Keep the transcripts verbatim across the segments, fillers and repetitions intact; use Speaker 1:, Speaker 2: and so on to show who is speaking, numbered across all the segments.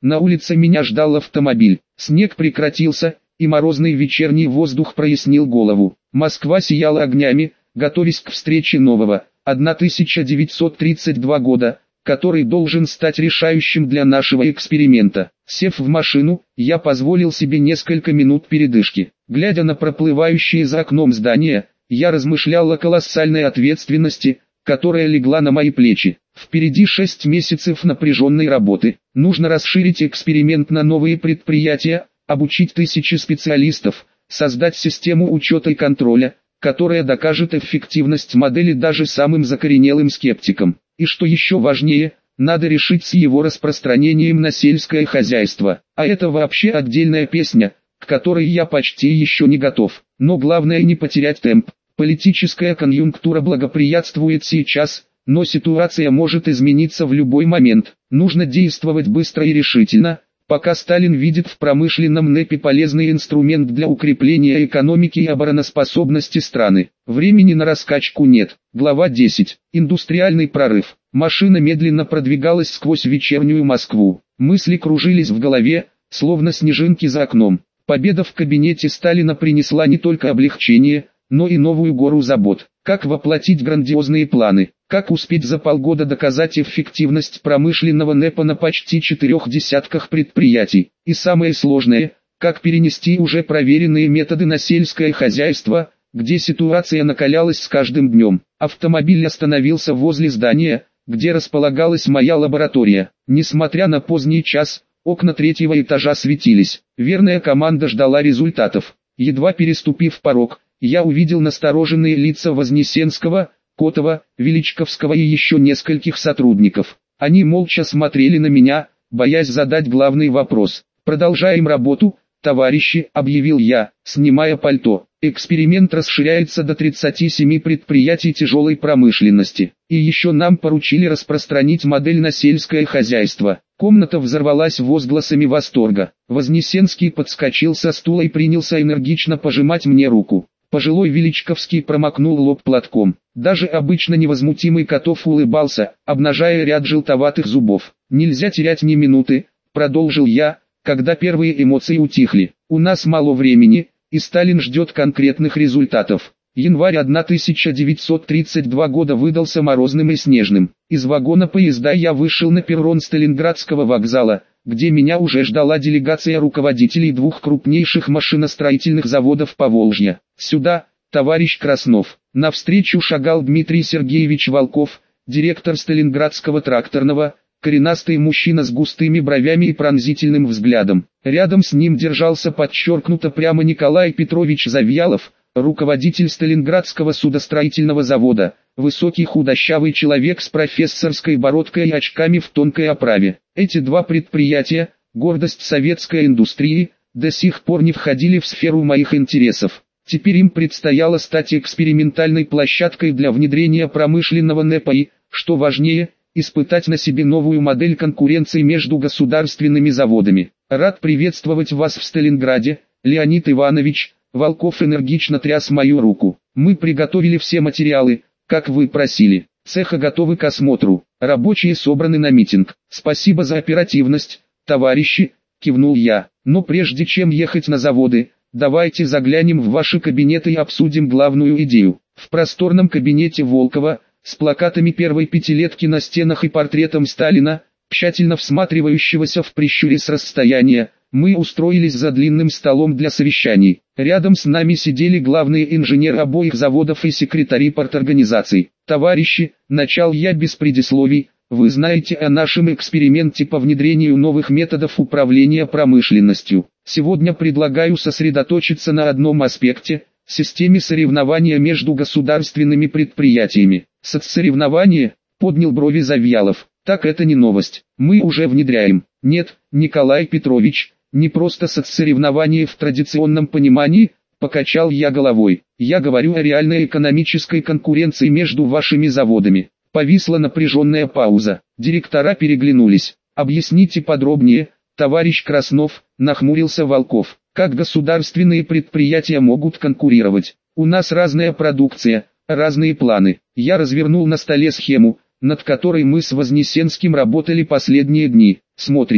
Speaker 1: На улице меня ждал автомобиль. Снег прекратился, и морозный вечерний воздух прояснил голову. Москва сияла огнями, готовясь к встрече нового, тысяча девятьсот тридцать второго года, который должен стать решающим для нашего эксперимента. Сев в машину, я позволил себе несколько минут передышки. Глядя на проплывающие за окном здания, я размышлял о колоссальной ответственности, которая легла на мои плечи. Впереди шесть месяцев напряженной работы. Нужно расширить эксперимент на новые предприятия, обучить тысячи специалистов, создать систему учета и контроля, которая докажет эффективность модели даже самым закоренелым скептикам. И что еще важнее, надо решить с его распространением на сельское хозяйство. А это вообще отдельная песня, к которой я почти еще не готов. Но главное не потерять темп. Политическая конъюнктура благоприятствует сейчас, но ситуация может измениться в любой момент. Нужно действовать быстро и решительно, пока Сталин видит в промышленном НЭПе полезный инструмент для укрепления экономики и обороноспособности страны. Времени на раскачку нет. Глава десять. Индустриальный прорыв. Машина медленно продвигалась сквозь вечернюю Москву. Мысли кружились в голове, словно снежинки за окном. Победа в кабинете Сталина принесла не только облегчение, но и новую гору забот. Как воплотить грандиозные планы? Как успеть за полгода доказать эффективность промышленного НЭПа на почти четырех десятках предприятий? И самое сложное, как перенести уже проверенные методы на сельское хозяйство, где ситуация накалялась с каждым днем. Автомобиль остановился возле здания, где располагалась моя лаборатория. Несмотря на поздний час, окна третьего этажа светились. Верная команда ждала результатов. Едва переступив порог, я увидел настороженные лица Вознесенского, Котова, Величковского и еще нескольких сотрудников. Они молча смотрели на меня, боясь задать главный вопрос. «Продолжаем работу, товарищи», — объявил я, снимая пальто. «Эксперимент расширяется до тридцати семи предприятий тяжелой промышленности. И еще нам поручили распространить модель на сельское хозяйство». Комната взорвалась возгласами восторга. Вознесенский подскочил со стула и принялся энергично пожимать мне руку. Пожилой Величковский промокнул лоб платком. Даже обычно невозмутимый Котов улыбался, обнажая ряд желтоватых зубов. «Нельзя терять ни минуты», — продолжил я, когда первые эмоции утихли. «У нас мало времени, и Сталин ждет конкретных результатов». Январь тысяча девятьсот тридцать второго года выдался морозным и снежным. Из вагона поезда я вышел на перрон Сталинградского вокзала, где меня уже ждала делегация руководителей двух крупнейших машиностроительных заводов Поволжья. «Сюда, товарищ Краснов». Навстречу шагал Дмитрий Сергеевич Волков, директор Сталинградского тракторного, коренастый мужчина с густыми бровями и пронзительным взглядом. Рядом с ним держался подчеркнуто прямо Николай Петрович Завьялов, руководитель Сталинградского судостроительного завода, высокий худощавый человек с профессорской бородкой и очками в тонкой оправе. Эти два предприятия, гордость советской индустрии, до сих пор не входили в сферу моих интересов. Теперь им предстояло стать экспериментальной площадкой для внедрения промышленного НЭПа и, что важнее, испытать на себе новую модель конкуренции между государственными заводами. «Рад приветствовать вас в Сталинграде, Леонид Иванович», — Волков энергично тряс мою руку. «Мы приготовили все материалы, как вы просили. Цеха готовы к осмотру. Рабочие собраны на митинг. Спасибо за оперативность, товарищи», — кивнул я. «Но прежде чем ехать на заводы, давайте заглянем в ваши кабинеты и обсудим главную идею». В просторном кабинете Волкова, с плакатами первой пятилетки на стенах и портретом Сталина, тщательно всматривающегося в прищуре с расстояния, мы устроились за длинным столом для совещаний. Рядом с нами сидели главные инженеры обоих заводов и секретари парторганизаций. «Товарищи», — начал я без предисловий, — «вы знаете о нашем эксперименте по внедрению новых методов управления промышленностью. Сегодня предлагаю сосредоточиться на одном аспекте – системе соревнования между государственными предприятиями». «Соцсоревнование?» – поднял брови Завьялов. «Так это не новость. Мы уже внедряем». «Нет, Николай Петрович, не просто соцсоревнование в традиционном понимании», – покачал я головой. «Я говорю о реальной экономической конкуренции между вашими заводами». Повисла напряженная пауза. Директора переглянулись. «Объясните подробнее, товарищ Краснов», – нахмурился Волков. «Как государственные предприятия могут конкурировать? У нас разная продукция, разные планы». Я развернул на столе схему, над которой мы с Вознесенским работали последние дни. «Смотрите,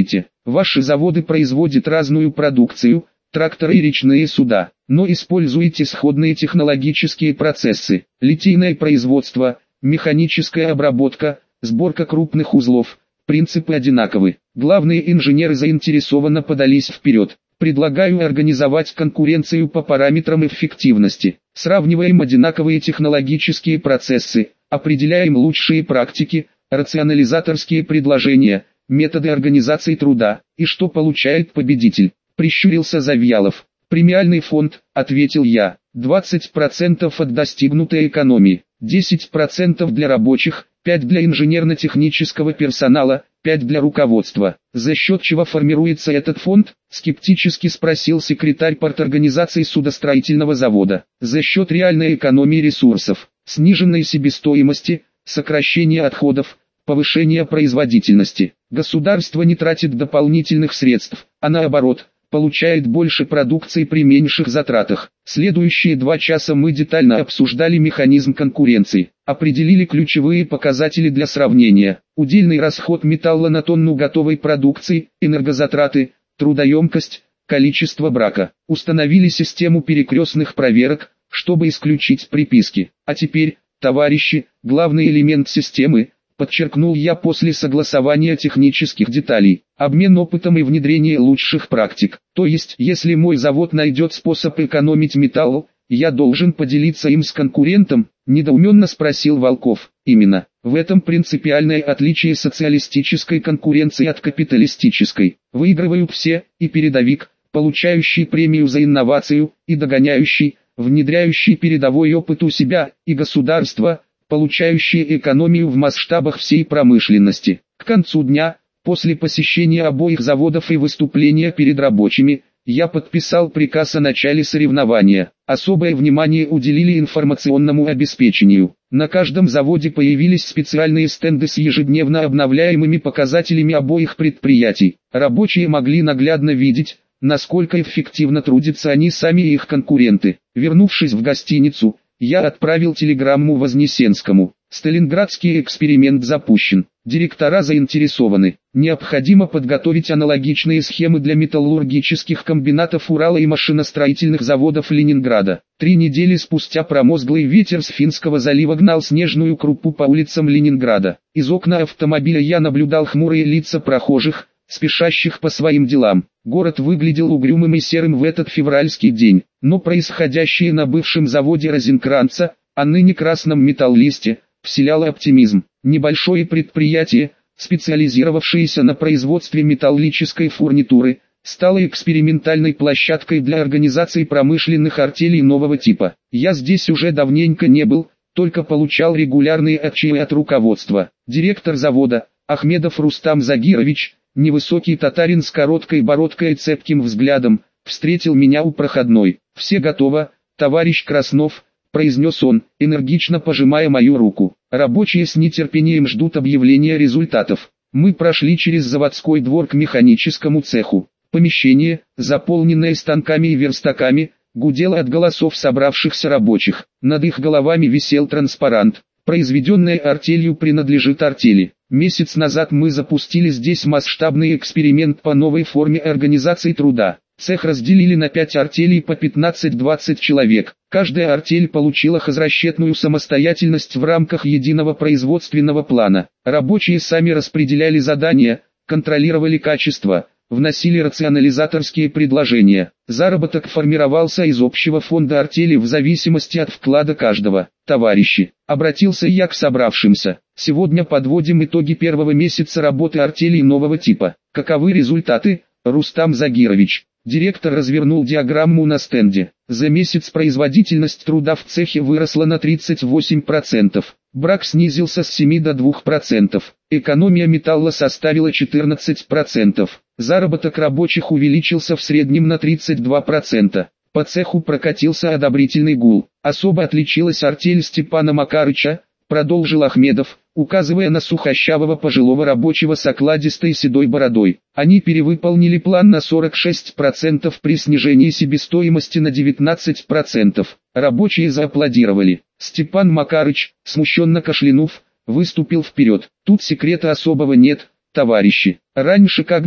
Speaker 1: Ваши заводы производят разную продукцию, тракторы и речные суда, но используете сходные технологические процессы, литейное производство, механическая обработка, сборка крупных узлов, принципы одинаковы. Главные инженеры заинтересованно подались вперед. Предлагаю организовать конкуренцию по параметрам эффективности. Сравниваем одинаковые технологические процессы, определяем лучшие практики, рационализаторские предложения, методы организации труда, и что получает победитель. Прищурился Завьялов. Премиальный фонд, ответил я, двадцать процентов от достигнутой экономии, десять процентов для рабочих, пять процентов для инженерно-технического персонала, пять процентов для руководства. За счет чего формируется этот фонд? Скептически спросил секретарь парторганизации судостроительного завода. За счет реальной экономии ресурсов, сниженной себестоимости, сокращения отходов, повышения производительности. Государство не тратит дополнительных средств, а наоборот, получает больше продукции при меньших затратах. Следующие два часа мы детально обсуждали механизм конкуренции, определили ключевые показатели для сравнения: удельный расход металла на тонну готовой продукции, энергозатраты, трудоемкость, количество брака. Установили систему перекрестных проверок, чтобы исключить приписки. А теперь, товарищи, главный элемент системы, подчеркнул я после согласования технических деталей, обмен опытом и внедрение лучших практик. То есть, если мой завод найдет способ экономить металл, я должен поделиться им с конкурентом, недоуменно спросил Волков. Именно, в этом принципиальное отличие социалистической конкуренции от капиталистической. Выигрывают все, и передовик, получающий премию за инновацию, и догоняющий, внедряющий передовой опыт у себя, и государство, получающие экономию в масштабах всей промышленности. К концу дня, после посещения обоих заводов и выступления перед рабочими, я подписал приказ о начале соревнования. Особое внимание уделили информационному обеспечению. На каждом заводе появились специальные стенды с ежедневно обновляемыми показателями обоих предприятий. Рабочие могли наглядно видеть, насколько эффективно трудятся они сами и их конкуренты. Вернувшись в гостиницу, я отправил телеграмму Вознесенскому. Сталинградский эксперимент запущен. Директора заинтересованы. Необходимо подготовить аналогичные схемы для металлургических комбинатов Урала и машиностроительных заводов Ленинграда. Три недели спустя промозглый ветер с Финского залива гнал снежную крупу по улицам Ленинграда. Из окна автомобиля я наблюдал хмурые лица прохожих, спешащих по своим делам. Город выглядел угрюмым и серым в этот февральский день, но происходящее на бывшем заводе Розенкранца, а ныне Красном Металлисте, вселяло оптимизм. Небольшое предприятие, специализировавшееся на производстве металлической фурнитуры, стало экспериментальной площадкой для организации промышленных артелей нового типа. Я здесь уже давненько не был, только получал регулярные отчеты от руководства. Директор завода, Ахмедов Рустам Загирович, невысокий татарин с короткой бородкой и цепким взглядом, встретил меня у проходной. «Все готово, товарищ Краснов», — произнес он, энергично пожимая мою руку. Рабочие с нетерпением ждут объявления результатов. Мы прошли через заводской двор к механическому цеху. Помещение, заполненное станками и верстаками, гудело от голосов собравшихся рабочих. Над их головами висел транспарант: «Произведенная артелью принадлежит артели». Месяц назад мы запустили здесь масштабный эксперимент по новой форме организации труда. Цех разделили на пять артелей по пятнадцать-двадцать человек. Каждая артель получила хозрасчетную самостоятельность в рамках единого производственного плана. Рабочие сами распределяли задания, контролировали качество, вносили рационализаторские предложения. Заработок формировался из общего фонда артели в зависимости от вклада каждого. «Товарищи», — обратился я к собравшимся, — «сегодня подводим итоги первого месяца работы артелей нового типа. Каковы результаты?» Рустам Загирович, директор, развернул диаграмму на стенде. За месяц производительность труда в цехе выросла на тридцать восемь процентов. Брак снизился с семи до двух процентов. Экономия металла составила четырнадцать процентов. Заработок рабочих увеличился в среднем на тридцать два процента. По цеху прокатился одобрительный гул. Особо отличилась артель Степана Макарыча, продолжил Ахмедов, указывая на сухощавого пожилого рабочего с окладистой седой бородой. Они перевыполнили план на сорок шесть процентов при снижении себестоимости на девятнадцать процентов. Рабочие зааплодировали. Степан Макарыч, смущенно кашлянув, выступил вперед. «Тут секрета особого нет, товарищи. Раньше как было,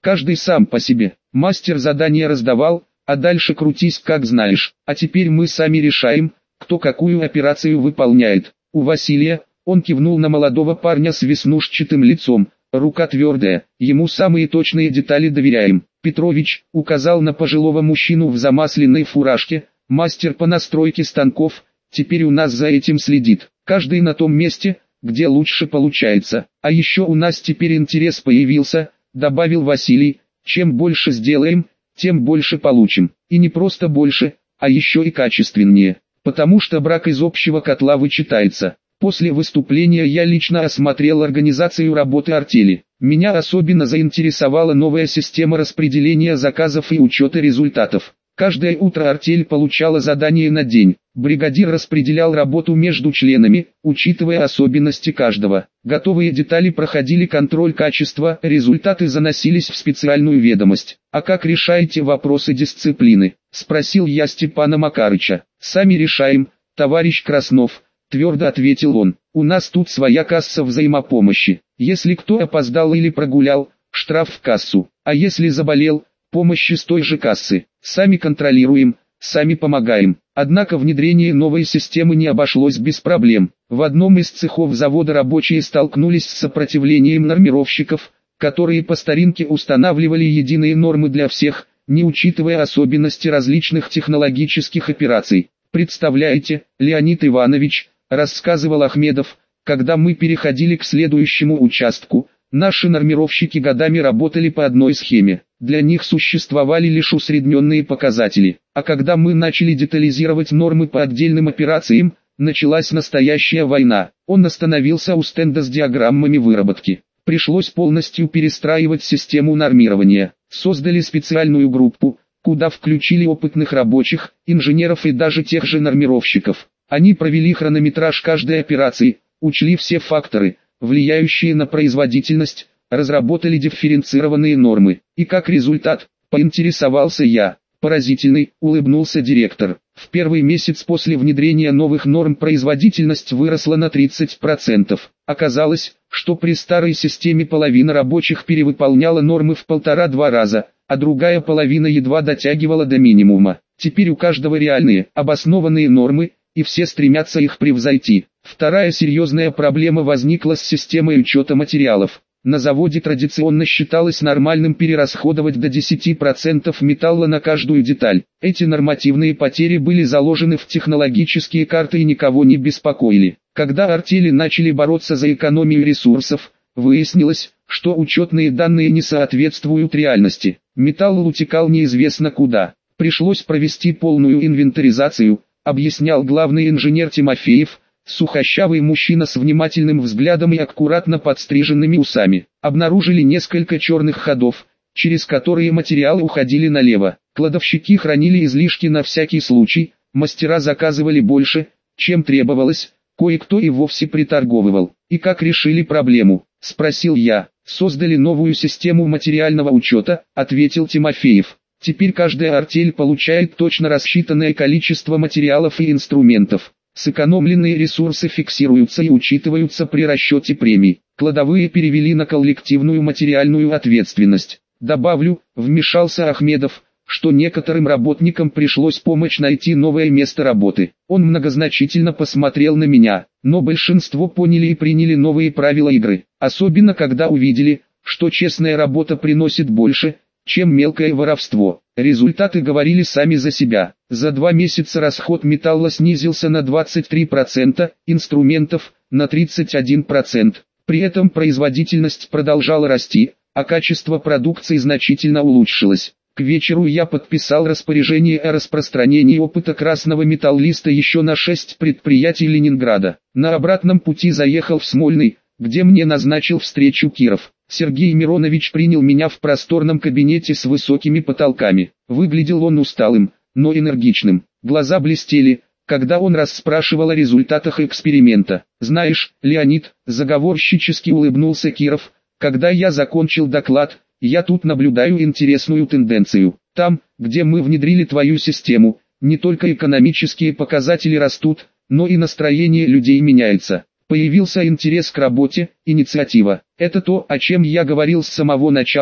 Speaker 1: Каждый сам по себе. Мастер задание раздавал, а дальше крутись как знаешь. А теперь мы сами решаем, кто какую операцию выполняет. У Василия, он кивнул на молодого парня с веснушчатым лицом, рука твердая, ему самые точные детали доверяем. Петрович указал на пожилого мужчину в замасленной фуражке, мастер по настройке станков, теперь у нас за этим следит. Каждый на том месте, где лучше получается. А еще у нас теперь интерес появился, добавил Василий, чем больше сделаем, тем больше получим. И не просто больше, а еще и качественнее. Потому что брак из общего котла вычитается. После выступления я лично осмотрел организацию работы артели. Меня особенно заинтересовала новая система распределения заказов и учета результатов. Каждое утро артель получала задание на день. Бригадир распределял работу между членами, учитывая особенности каждого. Готовые детали проходили контроль качества, результаты заносились в специальную ведомость. «А как решаете вопросы дисциплины?» – спросил я Степана Макарыча. «Сами решаем, товарищ Краснов», – твердо ответил он. «У нас тут своя касса взаимопомощи. Если кто опоздал или прогулял, штраф в кассу. А если заболел, помощи с той же кассы. Сами контролируем, сами помогаем». Однако внедрение новой системы не обошлось без проблем. В одном из цехов завода рабочие столкнулись с сопротивлением нормировщиков, которые по старинке устанавливали единые нормы для всех, не учитывая особенности различных технологических операций. «Представляете, Леонид Иванович», – рассказывал Ахмедов, – «когда мы переходили к следующему участку, наши нормировщики годами работали по одной схеме. Для них существовали лишь усредненные показатели. А когда мы начали детализировать нормы по отдельным операциям, началась настоящая война. Он остановился у стенда с диаграммами выработки. Пришлось полностью перестраивать систему нормирования. Создали специальную группу, куда включили опытных рабочих, инженеров и даже тех же нормировщиков. Они провели хронометраж каждой операции, учли все факторы, влияющие на производительность, разработали дифференцированные нормы. И как результат, поинтересовался я. Поразительный, улыбнулся директор. В первый месяц после внедрения новых норм производительность выросла на тридцать процентов. Оказалось, что при старой системе половина рабочих перевыполняла нормы в полтора-два раза, а другая половина едва дотягивала до минимума. Теперь у каждого реальные, обоснованные нормы, и все стремятся их превзойти. Вторая серьезная проблема возникла с системой учета материалов. На заводе традиционно считалось нормальным перерасходовать до десяти процентов металла на каждую деталь. Эти нормативные потери были заложены в технологические карты и никого не беспокоили. Когда артели начали бороться за экономию ресурсов, выяснилось, что учетные данные не соответствуют реальности. Металл утекал неизвестно куда. Пришлось провести полную инвентаризацию, объяснял главный инженер Тимофеев, сухощавый мужчина с внимательным взглядом и аккуратно подстриженными усами. Обнаружили несколько черных ходов, через которые материалы уходили налево. Кладовщики хранили излишки на всякий случай, мастера заказывали больше, чем требовалось, кое-кто и вовсе приторговывал. «И как решили проблему?» – спросил я. «Создали новую систему материального учета», – ответил Тимофеев. «Теперь каждая артель получает точно рассчитанное количество материалов и инструментов. Сэкономленные ресурсы фиксируются и учитываются при расчете премий. Кладовые перевели на коллективную материальную ответственность. Добавлю, вмешался Ахмедов, что некоторым работникам пришлось помочь найти новое место работы. Он многозначительно посмотрел на меня, но большинство поняли и приняли новые правила игры. Особенно когда увидели, что честная работа приносит больше, чем мелкое воровство. Результаты говорили сами за себя. За два месяца расход металла снизился на двадцать три процента, инструментов – на тридцать один процент. При этом производительность продолжала расти, а качество продукции значительно улучшилось. К вечеру я подписал распоряжение о распространении опыта красного металлиста еще на шесть предприятий Ленинграда. На обратном пути заехал в Смольный, где мне назначил встречу Киров. Сергей Миронович принял меня в просторном кабинете с высокими потолками. Выглядел он усталым, но энергичным. Глаза блестели, когда он расспрашивал о результатах эксперимента. «Знаешь, Леонид», — заговорщически улыбнулся Киров, — «когда я закончил доклад, я тут наблюдаю интересную тенденцию. Там, где мы внедрили твою систему, не только экономические показатели растут, но и настроение людей меняется. Появился интерес к работе, инициатива. Это то, о чем я говорил с самого начала», —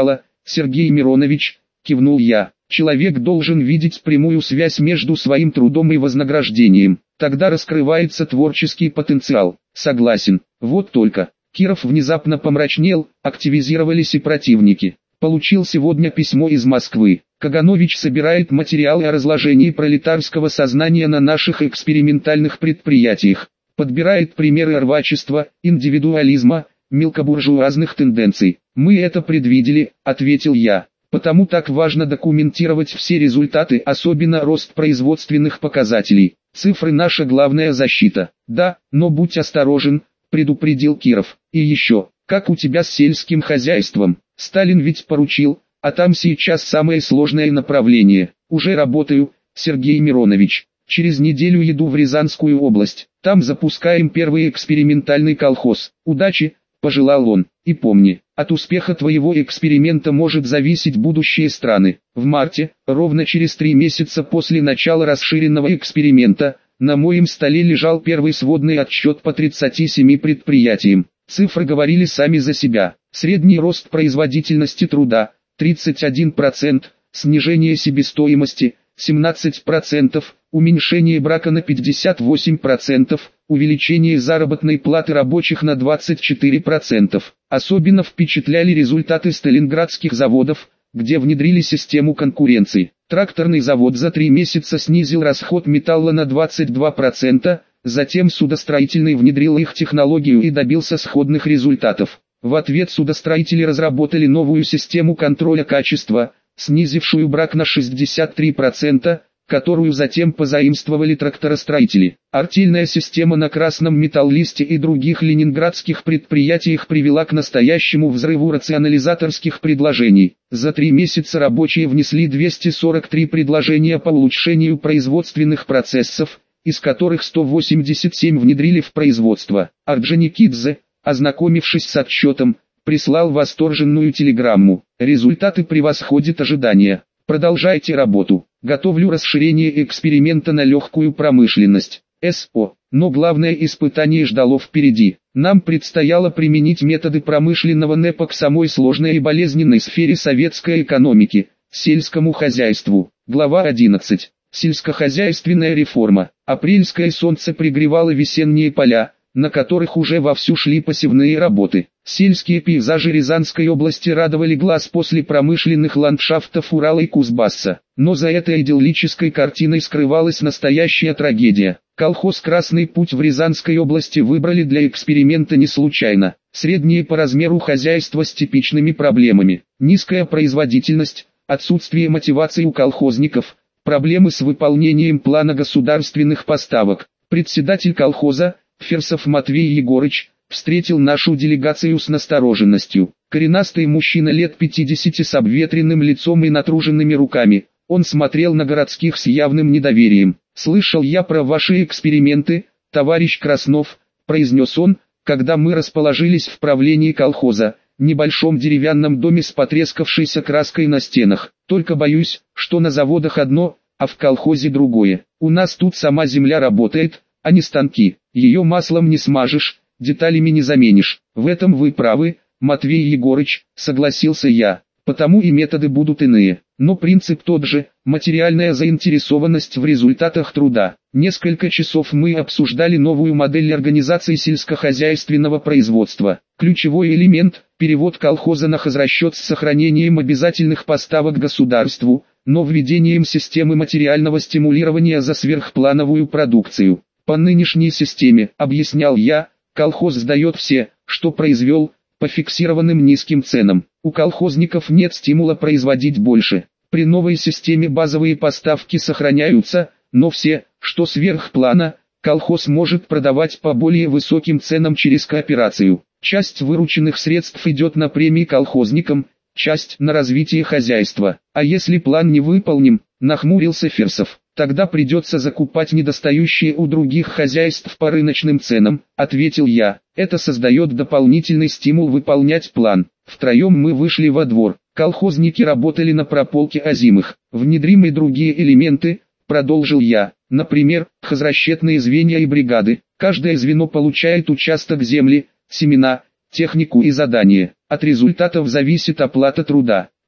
Speaker 1: Сергей Миронович, кивнул я. Человек должен видеть прямую связь между своим трудом и вознаграждением. Тогда раскрывается творческий потенциал. Согласен. Вот только. Киров внезапно помрачнел, активизировались и противники. Получил сегодня письмо из Москвы. Каганович собирает материалы о разложении пролетарского сознания на наших экспериментальных предприятиях. Подбирает примеры рвачества, индивидуализма, мелкобуржуазных тенденций. «Мы это предвидели», — ответил я. «Потому так важно документировать все результаты, особенно рост производственных показателей. Цифры — наша главная защита». «Да, но будь осторожен», — предупредил Киров. «И еще, как у тебя с сельским хозяйством? Сталин ведь поручил, а там сейчас самое сложное направление. Уже работаю, Сергей Миронович. Через неделю еду в Рязанскую область. Там запускаем первый экспериментальный колхоз. Удачи», — пожелал он. «И помни, от успеха твоего эксперимента может зависеть будущее страны». В марте, ровно через три месяца после начала расширенного эксперимента, на моем столе лежал первый сводный отчет по тридцати семи предприятиям. Цифры говорили сами за себя. Средний рост производительности труда – тридцать один процент, снижение себестоимости – семнадцать процентов, уменьшение брака на пятьдесят восемь процентов, увеличение заработной платы рабочих на двадцать четыре процента. Особенно впечатляли результаты сталинградских заводов, где внедрили систему конкуренции. Тракторный завод за три месяца снизил расход металла на двадцать два процента, затем судостроительный внедрил их технологию и добился сходных результатов. В ответ судостроители разработали новую систему контроля качества, снизившую брак на шестьдесят три процента, которую затем позаимствовали тракторостроители. Артельная система на Красном Металлисте и других ленинградских предприятиях привела к настоящему взрыву рационализаторских предложений. За три месяца рабочие внесли двести сорок три предложения по улучшению производственных процессов, из которых сто восемьдесят семь внедрили в производство. Орджоникидзе, ознакомившись с отчетом, прислал восторженную телеграмму. Результаты превосходят ожидания. Продолжайте работу. Готовлю расширение эксперимента на легкую промышленность. СО. Но главное испытание ждало впереди. Нам предстояло применить методы промышленного НЭПа к самой сложной и болезненной сфере советской экономики – сельскому хозяйству. Глава одиннадцать. Сельскохозяйственная реформа. Апрельское солнце пригревало весенние поля, на которых уже вовсю шли посевные работы. Сельские пейзажи Рязанской области радовали глаз после промышленных ландшафтов Урала и Кузбасса. Но за этой идиллической картиной скрывалась настоящая трагедия. Колхоз «Красный путь» в Рязанской области выбрали для эксперимента не случайно. Средние по размеру хозяйства с типичными проблемами. Низкая производительность, отсутствие мотивации у колхозников, проблемы с выполнением плана государственных поставок. Председатель колхоза, Ферсов Матвей Егорыч, встретил нашу делегацию с настороженностью. Коренастый мужчина лет пятидесяти с обветренным лицом и натруженными руками. Он смотрел на городских с явным недоверием. «Слышал я про ваши эксперименты, товарищ Краснов», — произнес он, когда мы расположились в правлении колхоза, небольшом деревянном доме с потрескавшейся краской на стенах. «Только боюсь, что на заводах одно, а в колхозе другое. У нас тут сама земля работает, а не станки. Ее маслом не смажешь, деталями не заменишь». «В этом вы правы, Матвей Егорыч», — согласился я. «Потому и методы будут иные. Но принцип тот же – материальная заинтересованность в результатах труда». Несколько часов мы обсуждали новую модель организации сельскохозяйственного производства. Ключевой элемент – перевод колхоза на хозрасчет с сохранением обязательных поставок государству, но введением системы материального стимулирования за сверхплановую продукцию. По нынешней системе, объяснял я, колхоз сдает все, что произвел, по фиксированным низким ценам. У колхозников нет стимула производить больше. При новой системе базовые поставки сохраняются, но все, что сверх плана, колхоз может продавать по более высоким ценам через кооперацию. Часть вырученных средств идет на премии колхозникам, часть на развитие хозяйства. А если план не выполним, нахмурился Ферсов, тогда придется закупать недостающие у других хозяйств по рыночным ценам, ответил я. Это создает дополнительный стимул выполнять план. Втроем мы вышли во двор. Колхозники работали на прополке озимых. Внедрим и другие элементы, продолжил я. Например, хозрасчетные звенья и бригады. Каждое звено получает участок земли, семена, технику и задания. От результатов зависит оплата труда.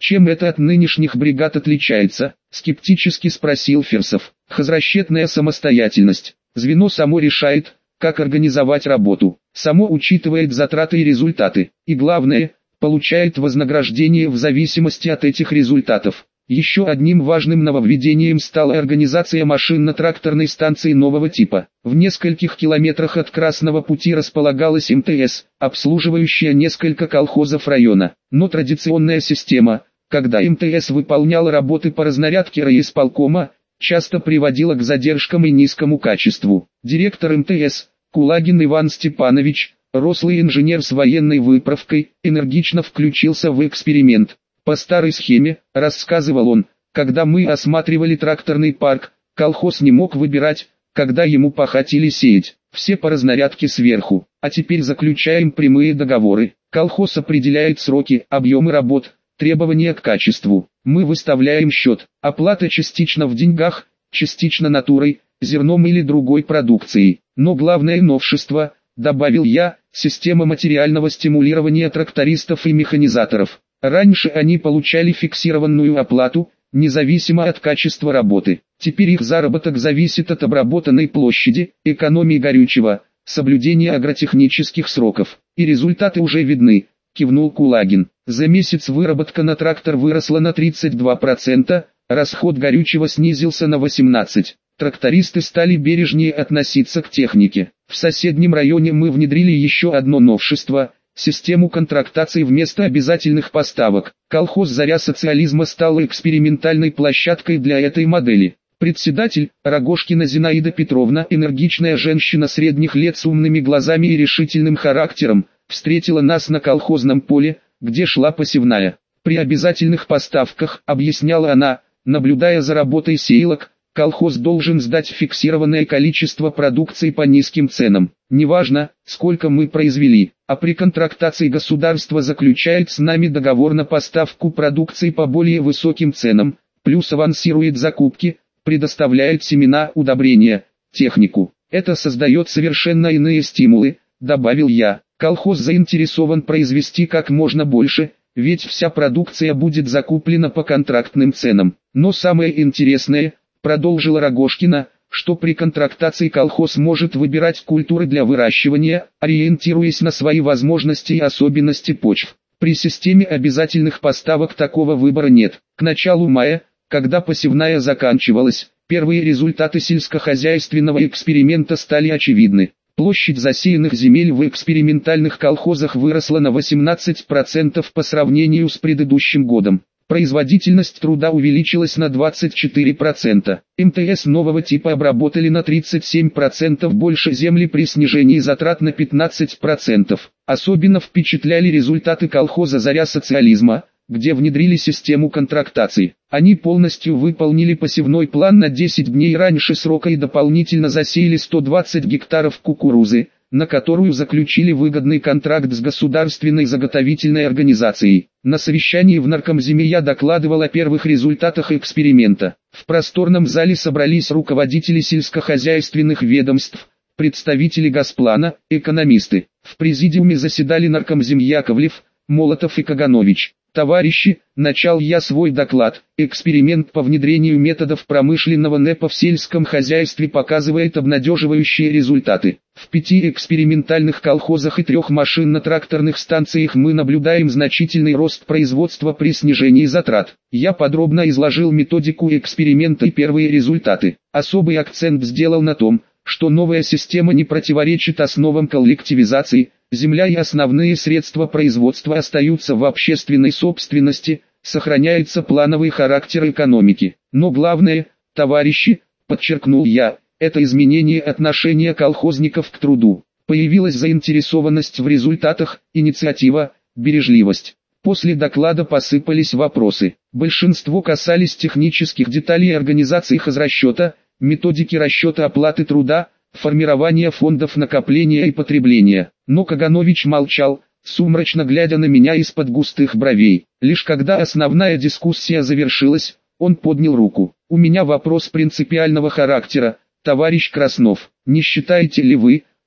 Speaker 1: Чем это от нынешних бригад отличается? Скептически спросил Фирсов. Хозрасчетная самостоятельность. Звено само решает, как организовать работу, само учитывает затраты и результаты, и главное, получает вознаграждение в зависимости от этих результатов. Еще одним важным нововведением стала организация машинно-тракторной станции нового типа. В нескольких километрах от Красного пути располагалась эм тэ эс, обслуживающая несколько колхозов района. Но традиционная система, когда эм тэ эс выполняла работы по разнарядке райисполкома, часто приводила к задержкам и низкому качеству. Директор эм тэ эс, Кулагин Иван Степанович, рослый инженер с военной выправкой, энергично включился в эксперимент. По старой схеме, рассказывал он, когда мы осматривали тракторный парк, колхоз не мог выбирать, когда ему пахать или сеять, все по разнарядке сверху, а теперь заключаем прямые договоры. Колхоз определяет сроки, объемы работ, требования к качеству. Мы выставляем счет, оплата частично в деньгах, частично натурой, зерном или другой продукцией. Но главное новшество, добавил я, система материального стимулирования трактористов и механизаторов. Раньше они получали фиксированную оплату, независимо от качества работы. Теперь их заработок зависит от обработанной площади, экономии горючего, соблюдения агротехнических сроков. И результаты уже видны, кивнул Кулагин. За месяц выработка на трактор выросла на тридцать два процента, расход горючего снизился на восемнадцать процентов. Трактористы стали бережнее относиться к технике. В соседнем районе мы внедрили еще одно новшество – систему контрактации вместо обязательных поставок. Колхоз «Заря социализма» стал экспериментальной площадкой для этой модели. Председатель, Рогожкина Зинаида Петровна, энергичная женщина средних лет с умными глазами и решительным характером, встретила нас на колхозном поле, где шла посевная. При обязательных поставках, объясняла она, наблюдая за работой сеялок, колхоз должен сдать фиксированное количество продукции по низким ценам. Неважно, сколько мы произвели, а при контрактации государство заключает с нами договор на поставку продукции по более высоким ценам, плюс авансирует закупки, предоставляет семена, удобрения, технику. Это создает совершенно иные стимулы, добавил я. Колхоз заинтересован произвести как можно больше, ведь вся продукция будет закуплена по контрактным ценам. Но самое интересное, продолжила Рогожкина, что при контрактации колхоз может выбирать культуры для выращивания, ориентируясь на свои возможности и особенности почв. При системе обязательных поставок такого выбора нет. К началу мая, когда посевная заканчивалась, первые результаты сельскохозяйственного эксперимента стали очевидны. Площадь засеянных земель в экспериментальных колхозах выросла на восемнадцать процентов по сравнению с предыдущим годом. Производительность труда увеличилась на двадцать четыре процента. эм тэ эс нового типа обработали на тридцать семь процентов больше земли при снижении затрат на пятнадцать процентов. Особенно впечатляли результаты колхоза «Заря социализма», где внедрили систему контрактации. Они полностью выполнили посевной план на десять дней раньше срока и дополнительно засеяли сто двадцать гектаров кукурузы, на которую заключили выгодный контракт с государственной заготовительной организацией. На совещании в Наркомземе я докладывал о первых результатах эксперимента. В просторном зале собрались руководители сельскохозяйственных ведомств, представители Госплана, экономисты. В президиуме заседали Наркомзем Яковлев, Молотов и Каганович. Товарищи, начал я свой доклад, эксперимент по внедрению методов промышленного НЭПа в сельском хозяйстве показывает обнадеживающие результаты. В пяти экспериментальных колхозах и трех машинно-тракторных станциях мы наблюдаем значительный рост производства при снижении затрат. Я подробно изложил методику эксперимента и первые результаты. Особый акцент сделал на том, что новая система не противоречит основам коллективизации. Земля и основные средства производства остаются в общественной собственности, сохраняется плановый характер экономики. Но главное, товарищи, подчеркнул я, это изменение отношения колхозников к труду. Появилась заинтересованность в результатах, инициатива, бережливость. После доклада посыпались вопросы. Большинство касались технических деталей организации хозрасчета, методики расчета оплаты труда, формирование фондов накопления и потребления. Но Каганович молчал, сумрачно глядя на меня из-под густых бровей. Лишь когда основная дискуссия завершилась, он поднял руку. У меня вопрос принципиального характера, товарищ Краснов. Не считаете ли вы,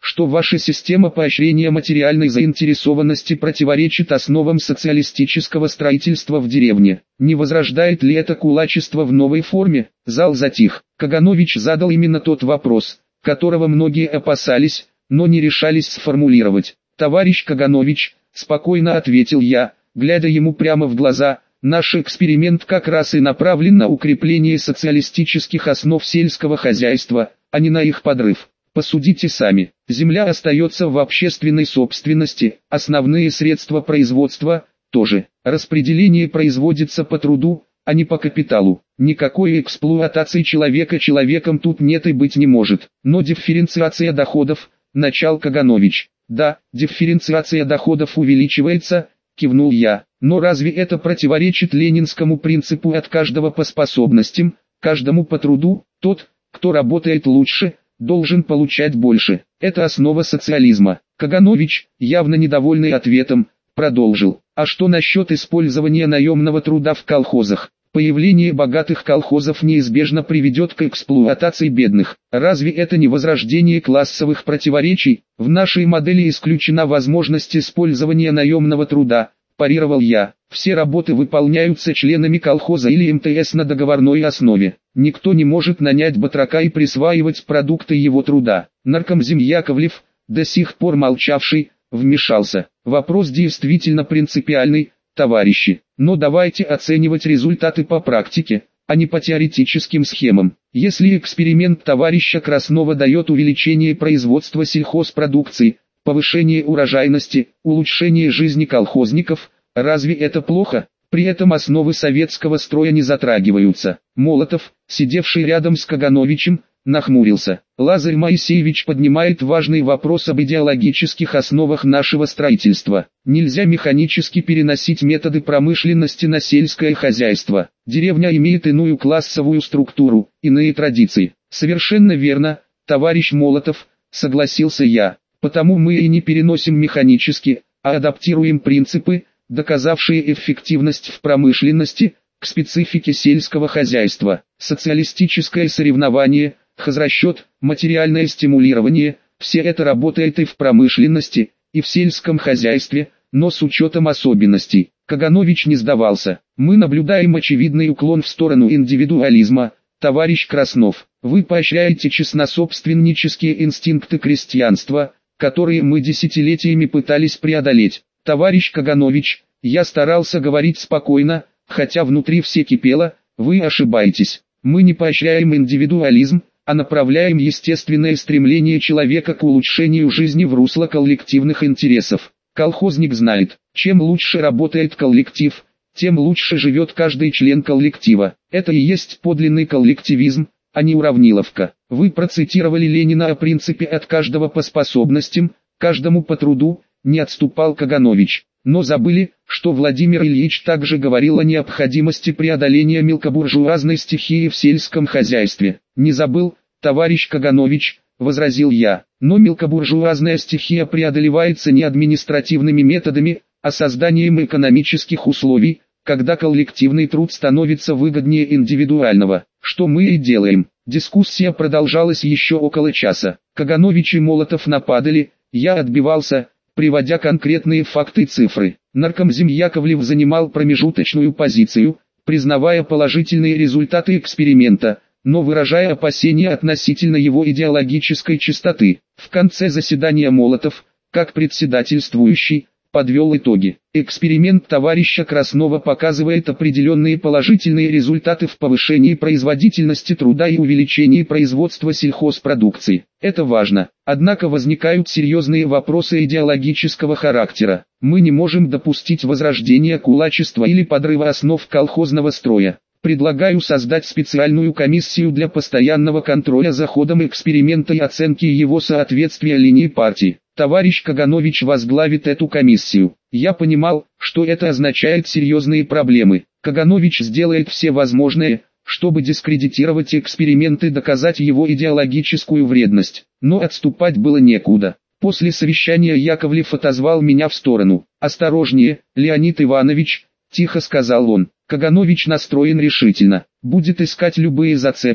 Speaker 1: что ваша система поощрения материальной заинтересованности противоречит основам социалистического строительства в деревне. Не возрождает ли это кулачество в новой форме? Зал затих. Каганович задал именно тот вопрос, которого многие опасались, но не решались сформулировать. «Товарищ Каганович», — спокойно ответил я, глядя ему прямо в глаза, — «наш эксперимент как раз и направлен на укрепление социалистических основ сельского хозяйства, а не на их подрыв. Посудите сами, земля остается в общественной собственности, основные средства производства тоже. Распределение производится по труду, а не по капиталу. Никакой эксплуатации человека человеком тут нет и быть не может. Но дифференциация доходов», — начал Каганович. «Да, дифференциация доходов увеличивается», — кивнул я. «Но разве это противоречит ленинскому принципу от каждого по способностям, каждому по труду? Тот, кто работает лучше, должен получать больше. Это основа социализма». Каганович, явно недовольный ответом, продолжил. «А что насчет использования наемного труда в колхозах? Появление богатых колхозов неизбежно приведет к эксплуатации бедных. Разве это не возрождение классовых противоречий? В нашей модели исключена возможность использования наемного труда», – парировал я. «Все работы выполняются членами колхоза или эм тэ эс на договорной основе. Никто не может нанять батрака и присваивать продукты его труда». Наркомзем Яковлев, до сих пор молчавший, вмешался. «Вопрос действительно принципиальный, товарищи, но давайте оценивать результаты по практике, а не по теоретическим схемам. Если эксперимент товарища Краснова дает увеличение производства сельхозпродукции, повышение урожайности, улучшение жизни колхозников, разве это плохо? При этом основы советского строя не затрагиваются». Молотов, сидевший рядом с Кагановичем, нахмурился. «Лазарь Моисеевич поднимает важный вопрос об идеологических основах нашего строительства. Нельзя механически переносить методы промышленности на сельское хозяйство. Деревня имеет иную классовую структуру, иные традиции». «Совершенно верно, товарищ Молотов», — согласился я. «Потому мы и не переносим механически, а адаптируем принципы, доказавшие эффективность в промышленности, к специфике сельского хозяйства. Социалистическое соревнование, хозрасчет, материальное стимулирование – все это работает и в промышленности, и в сельском хозяйстве, но с учетом особенностей». Каганович не сдавался. «Мы наблюдаем очевидный уклон в сторону индивидуализма, товарищ Краснов. Вы поощряете честнособственнические инстинкты крестьянства, которые мы десятилетиями пытались преодолеть». «Товарищ Каганович, я старался говорить спокойно, хотя внутри все кипело. Вы ошибаетесь. Мы не поощряем индивидуализм, а направляем естественное стремление человека к улучшению жизни в русло коллективных интересов. Колхозник знает, чем лучше работает коллектив, тем лучше живет каждый член коллектива. Это и есть подлинный коллективизм, а не уравниловка. Вы процитировали Ленина о принципе от каждого по способностям, каждому по труду», — не отступал Каганович. «Но забыли, что Владимир Ильич также говорил о необходимости преодоления мелкобуржуазной стихии в сельском хозяйстве». «Не забыл, товарищ Каганович», — возразил я. «Но мелкобуржуазная стихия преодолевается не административными методами, а созданием экономических условий, когда коллективный труд становится выгоднее индивидуального, что мы и делаем». Дискуссия продолжалась еще около часа. Каганович и Молотов нападали, я отбивался, приводя конкретные факты и цифры. Наркомзем Яковлев занимал промежуточную позицию, признавая положительные результаты эксперимента, но выражая опасения относительно его идеологической чистоты. В конце заседания Молотов, как председательствующий, подвел итоги. Эксперимент товарища Краснова показывает определенные положительные результаты в повышении производительности труда и увеличении производства сельхозпродукции. Это важно. Однако возникают серьезные вопросы идеологического характера. Мы не можем допустить возрождения кулачества или подрыва основ колхозного строя. Предлагаю создать специальную комиссию для постоянного контроля за ходом эксперимента и оценки его соответствия линии партии. Товарищ Каганович возглавит эту комиссию. Я понимал, что это означает серьезные проблемы. Каганович сделает все возможное, чтобы дискредитировать эксперимент и доказать его идеологическую вредность. Но отступать было некуда. После совещания Яковлев отозвал меня в сторону. «Осторожнее, Леонид Иванович», – тихо сказал он. «Каганович настроен решительно. Будет искать любые зацепки,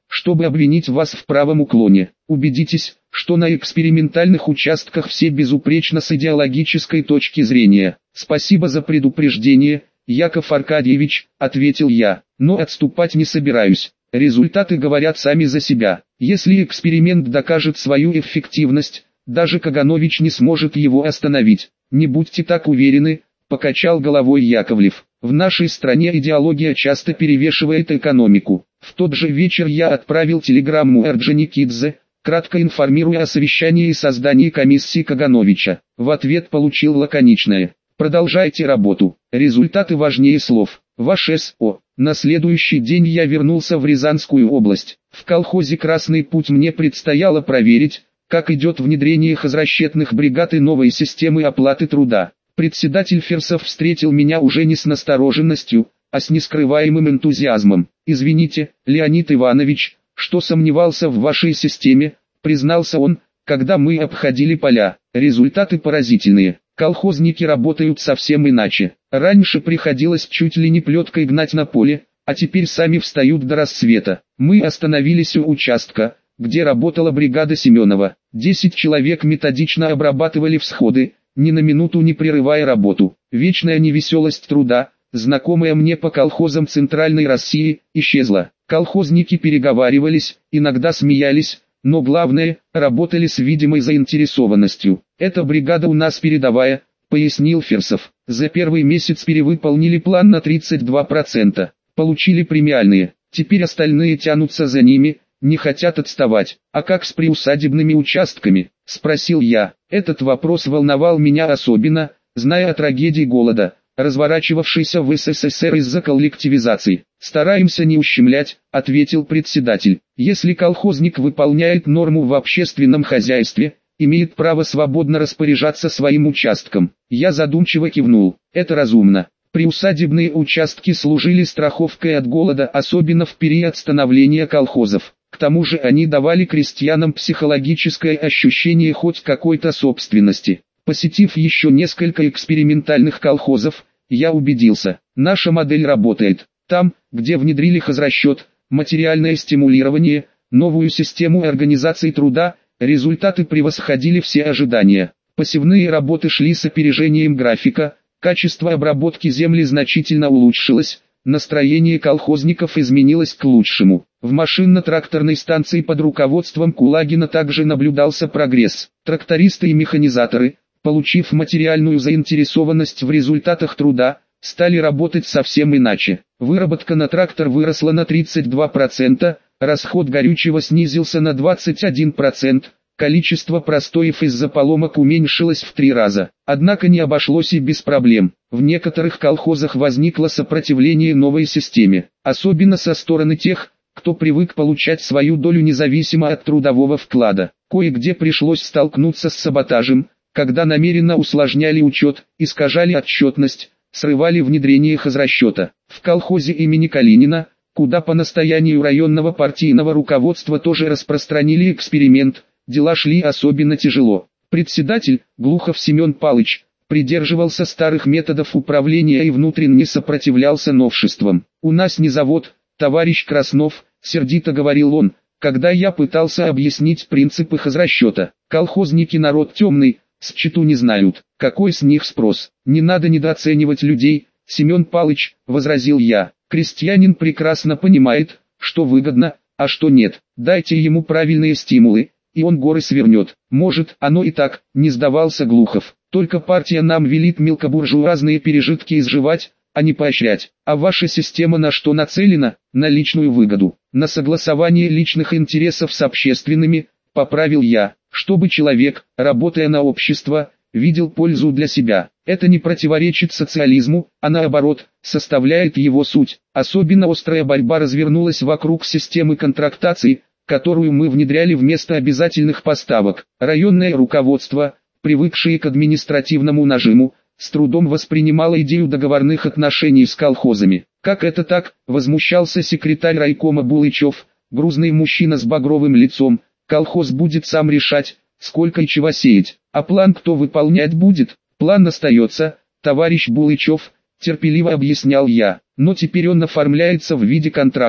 Speaker 1: чтобы обвинить вас в правом уклоне. Убедитесь, что на экспериментальных участках все безупречно с идеологической точки зрения. Спасибо за предупреждение, Яков Аркадьевич, ответил я, но отступать не собираюсь. Результаты говорят сами за себя. Если эксперимент докажет свою эффективность, даже Каганович не сможет его остановить. Не будьте так уверены, покачал головой Яковлев. В нашей стране идеология часто перевешивает экономику. В тот же вечер я отправил телеграмму Орджоникидзе, кратко информируя о совещании и создании комиссии Кагановича. В ответ получил лаконичное: продолжайте работу, результаты важнее слов. Ваш эс о. На следующий день я вернулся в Рязанскую область. В колхозе «Красный путь» мне предстояло проверить, как идет внедрение хозрасчетных бригад и новой системы оплаты труда. Председатель Фирсов встретил меня уже не с настороженностью, а с нескрываемым энтузиазмом. «Извините, Леонид Иванович, что сомневался в вашей системе», признался он, когда мы обходили поля. Результаты поразительные. Колхозники работают совсем иначе. Раньше приходилось чуть ли не плеткой гнать на поле, а теперь сами встают до рассвета. Мы остановились у участка, где работала бригада Семенова. Десять человек методично обрабатывали всходы, ни на минуту не прерывая работу. Вечная невеселость труда, знакомая мне по колхозам Центральной России, исчезла. Колхозники переговаривались, иногда смеялись, но главное, работали с видимой заинтересованностью. «Эта бригада у нас передовая», — пояснил Фирсов. «За первый месяц перевыполнили план на тридцать два процента, получили премиальные, теперь остальные тянутся за ними, не хотят отставать». «А как с приусадебными участками?» — спросил я. Этот вопрос волновал меня особенно, зная о трагедии голода, разворачивавшейся в эс эс эс эр из-за коллективизации. «Стараемся не ущемлять», — ответил председатель. «Если колхозник выполняет норму в общественном хозяйстве, имеет право свободно распоряжаться своим участком». Я задумчиво кивнул. «Это разумно». Приусадебные участки служили страховкой от голода, особенно в период становления колхозов. К тому же они давали крестьянам психологическое ощущение хоть какой-то собственности. Посетив еще несколько экспериментальных колхозов, я убедился, наша модель работает. Там, где внедрили хозрасчет, материальное стимулирование, новую систему организации труда, результаты превосходили все ожидания. Посевные работы шли с опережением графика, качество обработки земли значительно улучшилось, настроение колхозников изменилось к лучшему. В машинно-тракторной станции под руководством Кулагина также наблюдался прогресс. Трактористы и механизаторы, получив материальную заинтересованность в результатах труда, стали работать совсем иначе. Выработка на трактор выросла на тридцать два процента, расход горючего снизился на двадцать один процент, количество простоев из-за поломок уменьшилось в три раза. Однако не обошлось и без проблем. В некоторых колхозах возникло сопротивление новой системе, особенно со стороны тех, кто привык получать свою долю независимо от трудового вклада. Кое-где пришлось столкнуться с саботажем, когда намеренно усложняли учет, искажали отчетность, срывали внедрение хозрасчета. В колхозе имени Калинина, куда по настоянию районного партийного руководства тоже распространили эксперимент, дела шли особенно тяжело. Председатель, Глухов Семен Палыч, придерживался старых методов управления и внутренне сопротивлялся новшествам. «У нас не завод, товарищ Краснов», — сердито говорил он, когда я пытался объяснить принципы хозрасчета. «Колхозники народ темный, счету не знают, какой с них спрос. Не надо недооценивать людей, Семен Палыч», — возразил я. «Крестьянин прекрасно понимает, что выгодно, а что нет. Дайте ему правильные стимулы, и он горы свернет». «Может, оно и так», — не сдавался Глухов. «Только партия нам велит мелкобуржуазные пережитки изживать, а не поощрять. А ваша система на что нацелена? На личную выгоду, на согласование личных интересов с общественными», — поправил я, «чтобы человек, работая на общество, видел пользу для себя. Это не противоречит социализму, а наоборот, составляет его суть». Особенно острая борьба развернулась вокруг системы контрактации, которую мы внедряли вместо обязательных поставок. Районное руководство, привыкшее к административному нажиму, с трудом воспринимало идею договорных отношений с колхозами. «Как это так?» — возмущался секретарь райкома Булычев, грузный мужчина с багровым лицом. «Колхоз будет сам решать, сколько и чего сеять, а план кто выполнять будет?» «План остается, товарищ Булычев», — терпеливо объяснял я, «но теперь он оформляется в виде контракта,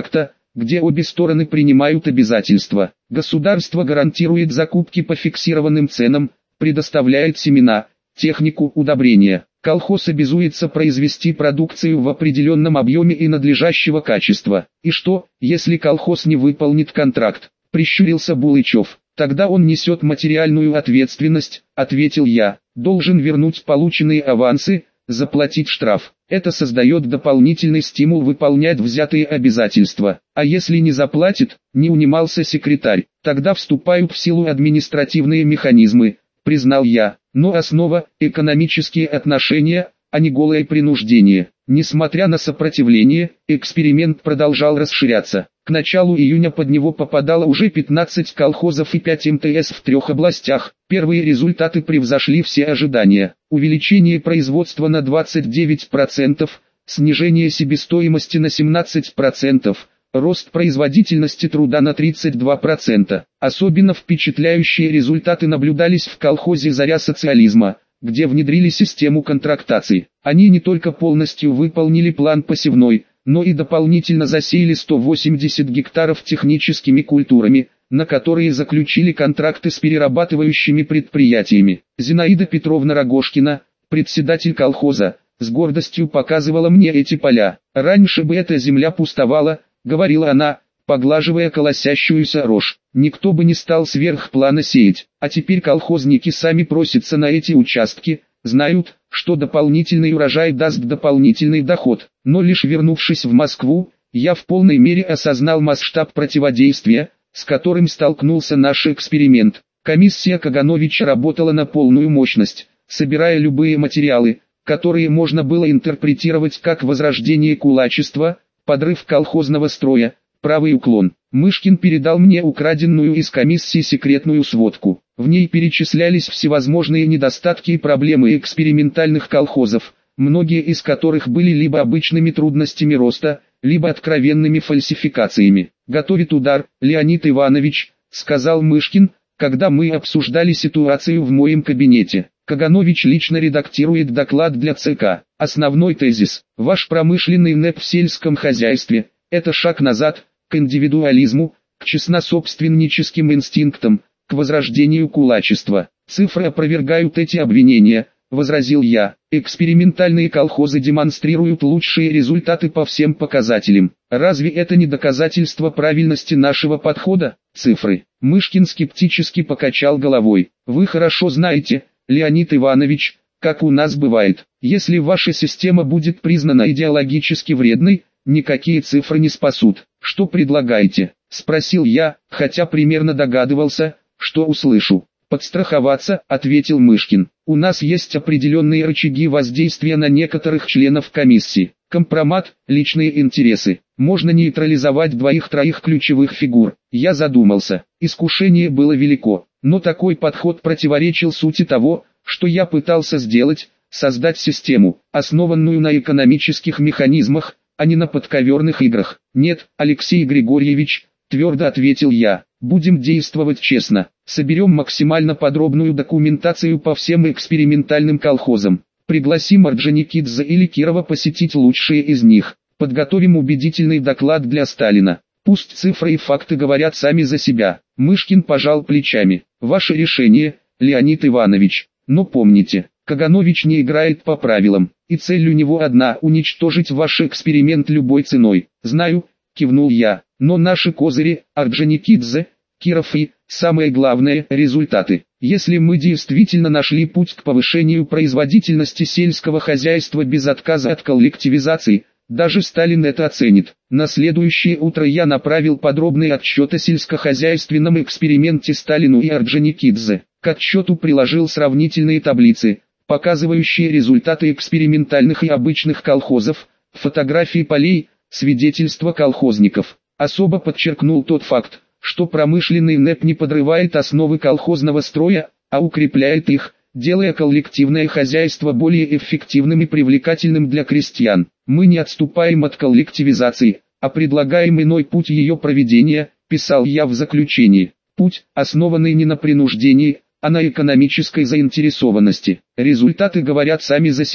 Speaker 1: где обе стороны принимают обязательства. Государство гарантирует закупки по фиксированным ценам, предоставляет семена, технику, удобрения. Колхоз обязуется произвести продукцию в определенном объеме и надлежащего качества. И что, если колхоз не выполнит контракт? Прищурился Булычев. Тогда он несет материальную ответственность, ответил я. Должен вернуть полученные авансы, заплатить штраф. Это создает дополнительный стимул выполнять взятые обязательства. А если не заплатит, не унимался секретарь, тогда вступают в силу административные механизмы, признал я. Но основа – экономические отношения, а не голое принуждение. Несмотря на сопротивление, эксперимент продолжал расширяться. К началу июня под него попадало уже пятнадцать колхозов и пять эм тэ эс в трех областях. Первые результаты превзошли все ожидания. Увеличение производства на двадцать девять процентов, снижение себестоимости на семнадцать процентов, рост производительности труда на тридцать два процента. Особенно впечатляющие результаты наблюдались в колхозе «Заря социализма», где внедрили систему контрактации. Они не только полностью выполнили план посевной, но и дополнительно засеяли сто восемьдесят гектаров техническими культурами, на которые заключили контракты с перерабатывающими предприятиями. Зинаида Петровна Рогожкина, председатель колхоза, с гордостью показывала мне эти поля. «Раньше бы эта земля пустовала», — говорила она, поглаживая колосящуюся рожь. «Никто бы не стал сверх плана сеять, а теперь колхозники сами просятся на эти участки, знают, что дополнительный урожай даст дополнительный доход». Но лишь вернувшись в Москву, я в полной мере осознал масштаб противодействия, с которым столкнулся наш эксперимент. Комиссия Кагановича работала на полную мощность, собирая любые материалы, которые можно было интерпретировать как возрождение кулачества, подрыв колхозного строя, правый уклон. Мышкин передал мне украденную из комиссии секретную сводку. В ней перечислялись всевозможные недостатки и проблемы экспериментальных колхозов, многие из которых были либо обычными трудностями роста, либо откровенными фальсификациями. «Готовит удар, Леонид Иванович», — сказал Мышкин, когда мы обсуждали ситуацию в моем кабинете. «Каганович лично редактирует доклад для ЦК. Основной тезис: ваш промышленный НЭП в сельском хозяйстве – это шаг назад, к индивидуализму, к честнособственническим инстинктам, к возрождению кулачества». «Цифры опровергают эти обвинения», — возразил я. «Экспериментальные колхозы демонстрируют лучшие результаты по всем показателям. Разве это не доказательство правильности нашего подхода?» «Цифры». Мышкин скептически покачал головой. «Вы хорошо знаете, Леонид Иванович, как у нас бывает. Если ваша система будет признана идеологически вредной, никакие цифры не спасут». «Что предлагаете?» — спросил я, хотя примерно догадывался, что услышу. «Подстраховаться», — ответил Мышкин. «У нас есть определенные рычаги воздействия на некоторых членов комиссии. Компромат, личные интересы. Можно нейтрализовать двоих-троих ключевых фигур». Я задумался. Искушение было велико, но такой подход противоречил сути того, что я пытался сделать: создать систему, основанную на экономических механизмах, а не на подковерных играх. «Нет, Алексей Григорьевич», — твердо ответил я, — «будем действовать честно. Соберем максимально подробную документацию по всем экспериментальным колхозам. Пригласим Орджоникидзе или Кирова посетить лучшие из них. Подготовим убедительный доклад для Сталина. Пусть цифры и факты говорят сами за себя». Мышкин пожал плечами. «Ваше решение, Леонид Иванович. Но помните, Каганович не играет по правилам, и цель у него одна – уничтожить ваш эксперимент любой ценой». «Знаю», – кивнул я, – «но наши козыри, Орджоникидзе, Киров и, самое главное, результаты. Если мы действительно нашли путь к повышению производительности сельского хозяйства без отказа от коллективизации, даже Сталин это оценит». На следующее утро я направил подробный отчет о сельскохозяйственном эксперименте Сталину и Орджоникидзе. К отчету приложил сравнительные таблицы, показывающие результаты экспериментальных и обычных колхозов, фотографии полей, свидетельства колхозников. Особо подчеркнул тот факт, что промышленный НЭП не подрывает основы колхозного строя, а укрепляет их, делая коллективное хозяйство более эффективным и привлекательным для крестьян. «Мы не отступаем от коллективизации, а предлагаем иной путь ее проведения», – писал я в заключении. «Путь, основанный не на принуждении, а на экономической заинтересованности». Результаты говорят сами за себя.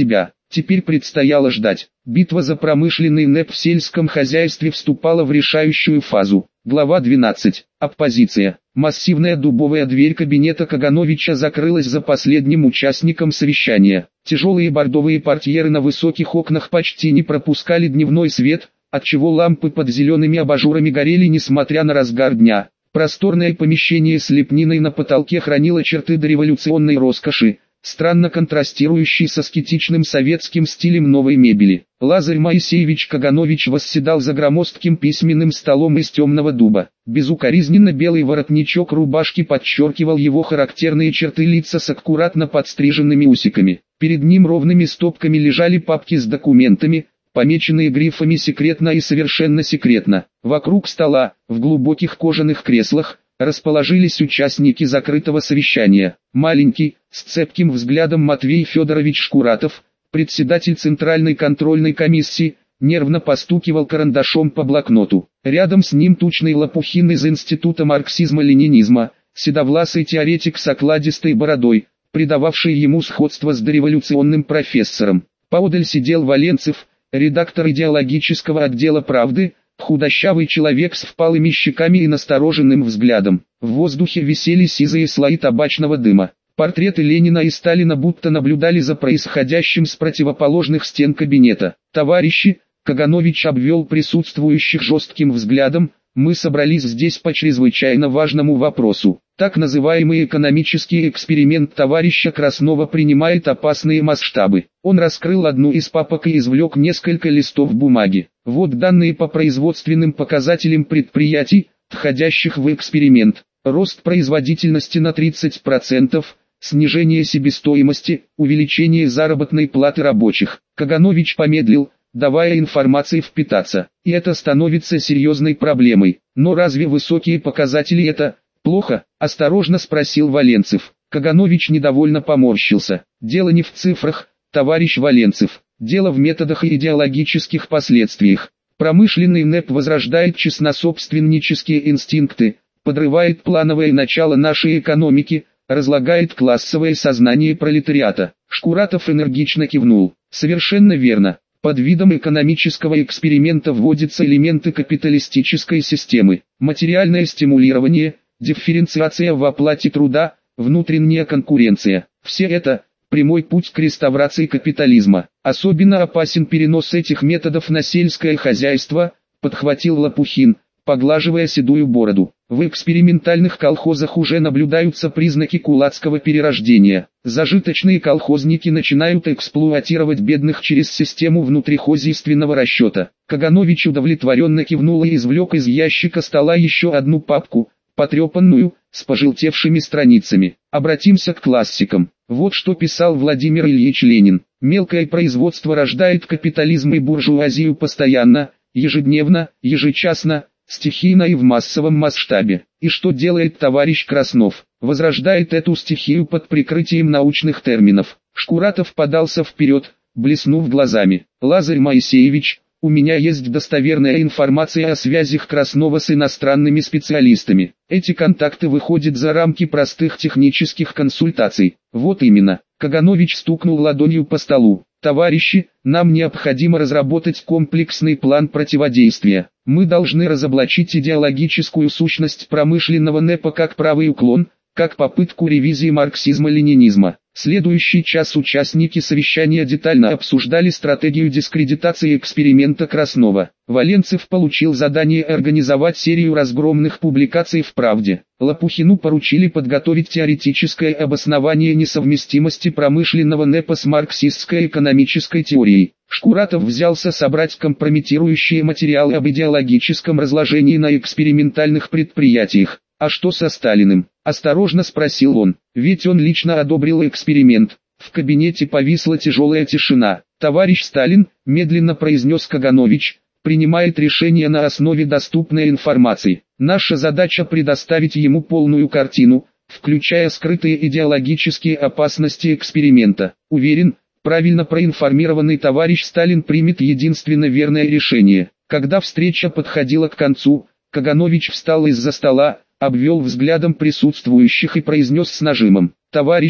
Speaker 1: Теперь предстояло ждать. Битва за промышленный НЭП в сельском хозяйстве вступала в решающую фазу. Глава двенадцать. Оппозиция. Массивная дубовая дверь кабинета Кагановича закрылась за последним участником совещания. Тяжелые бордовые портьеры на высоких окнах почти не пропускали дневной свет, отчего лампы под зелеными абажурами горели несмотря на разгар дня. Просторное помещение с лепниной на потолке хранило черты дореволюционной роскоши, странно контрастирующий с аскетичным советским стилем новой мебели. Лазарь Моисеевич Каганович восседал за громоздким письменным столом из темного дуба. Безукоризненно белый воротничок рубашки подчеркивал его характерные черты лица с аккуратно подстриженными усиками. Перед ним ровными стопками лежали папки с документами, помеченные грифами «секретно» и «совершенно секретно». Вокруг стола, в глубоких кожаных креслах, расположились участники закрытого совещания. Маленький, с цепким взглядом Матвей Федорович Шкуратов, председатель Центральной контрольной комиссии, нервно постукивал карандашом по блокноту. Рядом с ним тучный Лопухин из Института марксизма-ленинизма, седовласый теоретик с окладистой бородой, придававший ему сходство с дореволюционным профессором. Поодаль сидел Валенцев, редактор идеологического отдела «Правды», худощавый человек с впалыми щеками и настороженным взглядом. В воздухе висели сизые слои табачного дыма. Портреты Ленина и Сталина будто наблюдали за происходящим с противоположных стен кабинета. «Товарищи», Каганович обвел присутствующих жестким взглядом, «мы собрались здесь по чрезвычайно важному вопросу. Так называемый экономический эксперимент товарища Краснова принимает опасные масштабы». Он раскрыл одну из папок и извлек несколько листов бумаги. Вот данные по производственным показателям предприятий, входящих в эксперимент. Рост производительности на тридцать процентов, снижение себестоимости, увеличение заработной платы рабочих. Каганович помедлил, давая информации впитаться. И это становится серьезной проблемой. Но разве высокие показатели это плохо? Осторожно спросил Валенцев. Каганович недовольно поморщился. Дело не в цифрах, товарищ Валенцев. Дело в методах и идеологических последствиях. Промышленный НЭП возрождает честнособственнические инстинкты, подрывает плановое начало нашей экономики, разлагает классовое сознание пролетариата. Шкуратов энергично кивнул. Совершенно верно. Под видом экономического эксперимента вводятся элементы капиталистической системы. Материальное стимулирование, дифференциация в оплате труда, внутренняя конкуренция. Все это – прямой путь к реставрации капитализма. Особенно опасен перенос этих методов на сельское хозяйство, подхватил Лопухин, поглаживая седую бороду. В экспериментальных колхозах уже наблюдаются признаки кулацкого перерождения. Зажиточные колхозники начинают эксплуатировать бедных через систему внутрихозяйственного расчета. Каганович удовлетворенно кивнул и извлек из ящика стола еще одну папку, потрепанную, с пожелтевшими страницами. Обратимся к классикам. Вот что писал Владимир Ильич Ленин. Мелкое производство рождает капитализм и буржуазию постоянно, ежедневно, ежечасно, стихийно и в массовом масштабе. И что делает товарищ Краснов? Возрождает эту стихию под прикрытием научных терминов. Шкуратов подался вперед, блеснув глазами. Лазарь Моисеевич, у меня есть достоверная информация о связях Краснова с иностранными специалистами. Эти контакты выходят за рамки простых технических консультаций. Вот именно. Каганович стукнул ладонью по столу. Товарищи, нам необходимо разработать комплексный план противодействия. Мы должны разоблачить идеологическую сущность промышленного НЭПа как правый уклон, как попытку ревизии марксизма-ленинизма. Следующий час участники совещания детально обсуждали стратегию дискредитации эксперимента Краснова. Валенцев получил задание организовать серию разгромных публикаций в «Правде». Лопухину поручили подготовить теоретическое обоснование несовместимости промышленного НЭПа с марксистской экономической теорией. Шкуратов взялся собрать компрометирующие материалы об идеологическом разложении на экспериментальных предприятиях. «А что со Сталиным?» – осторожно спросил он. «Ведь он лично одобрил эксперимент». В кабинете повисла тяжелая тишина. «Товарищ Сталин», – медленно произнес Каганович, – «принимает решение на основе доступной информации. Наша задача предоставить ему полную картину, включая скрытые идеологические опасности эксперимента. Уверен, правильно проинформированный товарищ Сталин примет единственно верное решение». Когда встреча подходила к концу, Каганович встал из-за стола, обвел взглядом присутствующих и произнес с нажимом: «Товарищи,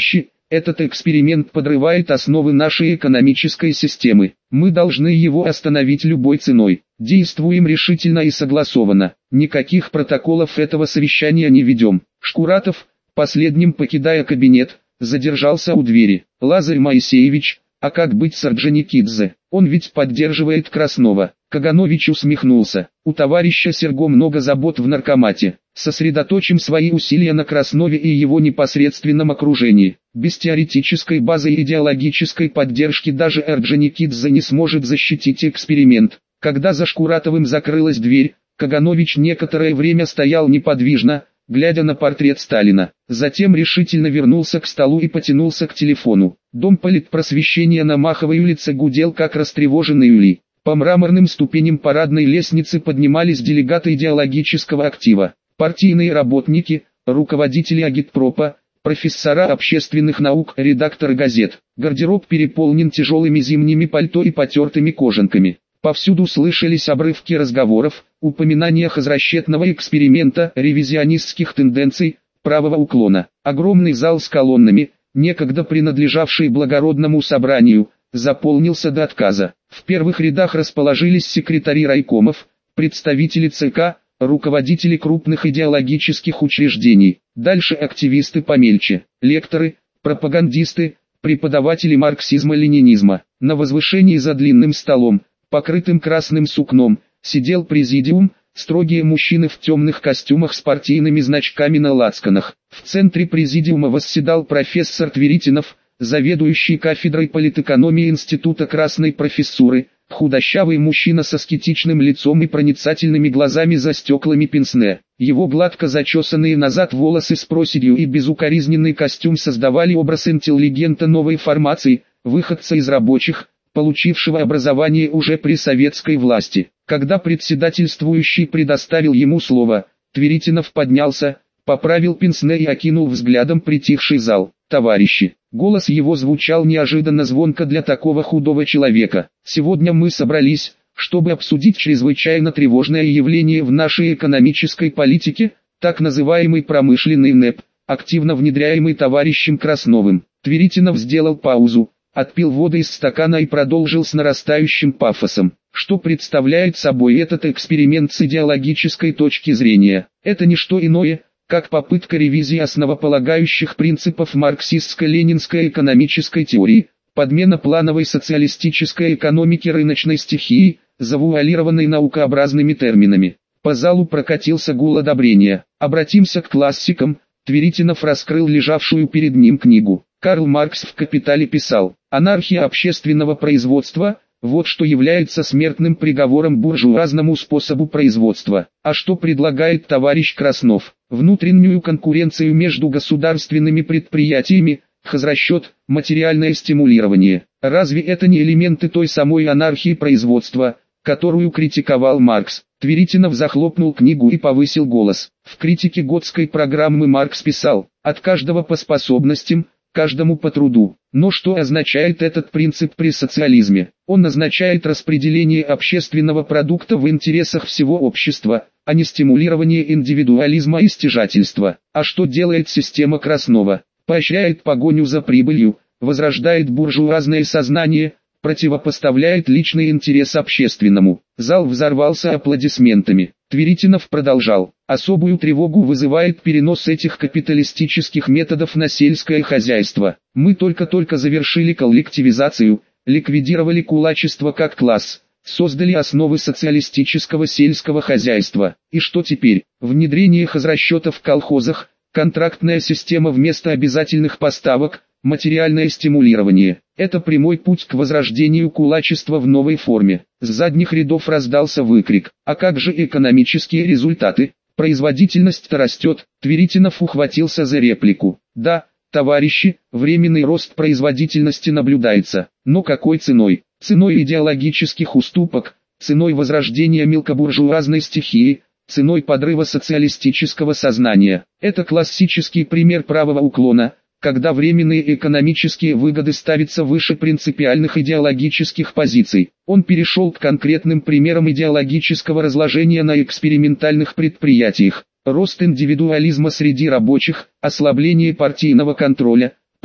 Speaker 1: Этот эксперимент подрывает основы нашей экономической системы. Мы должны его остановить любой ценой. Действуем решительно и согласованно. Никаких протоколов этого совещания не ведем. Шкуратов, последним покидая кабинет, задержался у двери. Лазарь Моисеевич, а как быть с Орджоникидзе? Он ведь поддерживает Краснова. Каганович усмехнулся. У товарища Серго много забот в наркомате. Сосредоточим свои усилия на Краснове и его непосредственном окружении. Без теоретической базы и идеологической поддержки даже Орджоникидзе не сможет защитить эксперимент. Когда за Шкуратовым закрылась дверь, Каганович некоторое время стоял неподвижно, глядя на портрет Сталина. Затем решительно вернулся к столу и потянулся к телефону. Дом политпросвещения на Маховой улице гудел как растревоженный улей. По мраморным ступеням парадной лестницы поднимались делегаты идеологического актива. Партийные работники, руководители агитпропа, профессора общественных наук, редакторы газет. Гардероб переполнен тяжелыми зимними пальто и потертыми кожанками. Повсюду слышались обрывки разговоров, упоминания хозрасчетного эксперимента, ревизионистских тенденций, правого уклона. Огромный зал с колоннами, некогда принадлежавший благородному собранию, заполнился до отказа. В первых рядах расположились секретари райкомов, представители ЦК, руководители крупных идеологических учреждений. Дальше активисты помельче, лекторы, пропагандисты, преподаватели марксизма-ленинизма. На возвышении за длинным столом, покрытым красным сукном, сидел президиум, строгие мужчины в темных костюмах с партийными значками на лацканах. В центре президиума восседал профессор Тверитинов, заведующий кафедрой политэкономии Института Красной профессуры, худощавый мужчина с аскетичным лицом и проницательными глазами за стеклами пенсне. Его гладко зачесанные назад волосы с проседью и безукоризненный костюм создавали образ интеллигента новой формации, выходца из рабочих, получившего образование уже при советской власти. Когда председательствующий предоставил ему слово, Тверитинов поднялся, поправил пенсне и окинул взглядом притихший зал. «Товарищи!» Голос его звучал неожиданно звонко для такого худого человека. «Сегодня мы собрались, чтобы обсудить чрезвычайно тревожное явление в нашей экономической политике, так называемый промышленный НЭП, активно внедряемый товарищем Красновым». Тверитинов сделал паузу, отпил воды из стакана и продолжил с нарастающим пафосом. Что представляет собой этот эксперимент с идеологической точки зрения? Это не что иное, как попытка ревизии основополагающих принципов марксистско-ленинской экономической теории, подмена плановой социалистической экономики рыночной стихией, завуалированной наукообразными терминами. По залу прокатился гул одобрения. Обратимся к классикам. Тверитинов раскрыл лежавшую перед ним книгу. Карл Маркс в «Капитале» писал: «Анархия общественного производства – вот что является смертным приговором буржуазному способу производства». А что предлагает товарищ Краснов? Внутреннюю конкуренцию между государственными предприятиями, хозрасчет, материальное стимулирование. Разве это не элементы той самой анархии производства, которую критиковал Маркс? Тверитинов захлопнул книгу и повысил голос. В критике Готской программы Маркс писал: «От каждого по способностям, каждому по труду». Но что означает этот принцип при социализме? Он означает распределение общественного продукта в интересах всего общества, а не стимулирование индивидуализма и стяжательства. А что делает система Краснова? Поощряет погоню за прибылью, возрождает буржуазное сознание, противопоставляет личный интерес общественному. Зал взорвался аплодисментами. Тверитинов продолжал: «Особую тревогу вызывает перенос этих капиталистических методов на сельское хозяйство. Мы только-только завершили коллективизацию, ликвидировали кулачество как класс, создали основы социалистического сельского хозяйства. И что теперь? Внедрение хозрасчетов в колхозах, контрактная система вместо обязательных поставок, материальное стимулирование. Это прямой путь к возрождению кулачества в новой форме». С задних рядов раздался выкрик: «А как же экономические результаты? Производительность-то растет». Тверитинов ухватился за реплику: «Да, товарищи, временный рост производительности наблюдается. Но какой ценой? Ценой идеологических уступок, ценой возрождения мелкобуржуазной стихии, ценой подрыва социалистического сознания. Это классический пример правого уклона, когда временные экономические выгоды ставятся выше принципиальных идеологических позиций». Он перешел к конкретным примерам идеологического разложения на экспериментальных предприятиях. Рост индивидуализма среди рабочих, ослабление партийного контроля,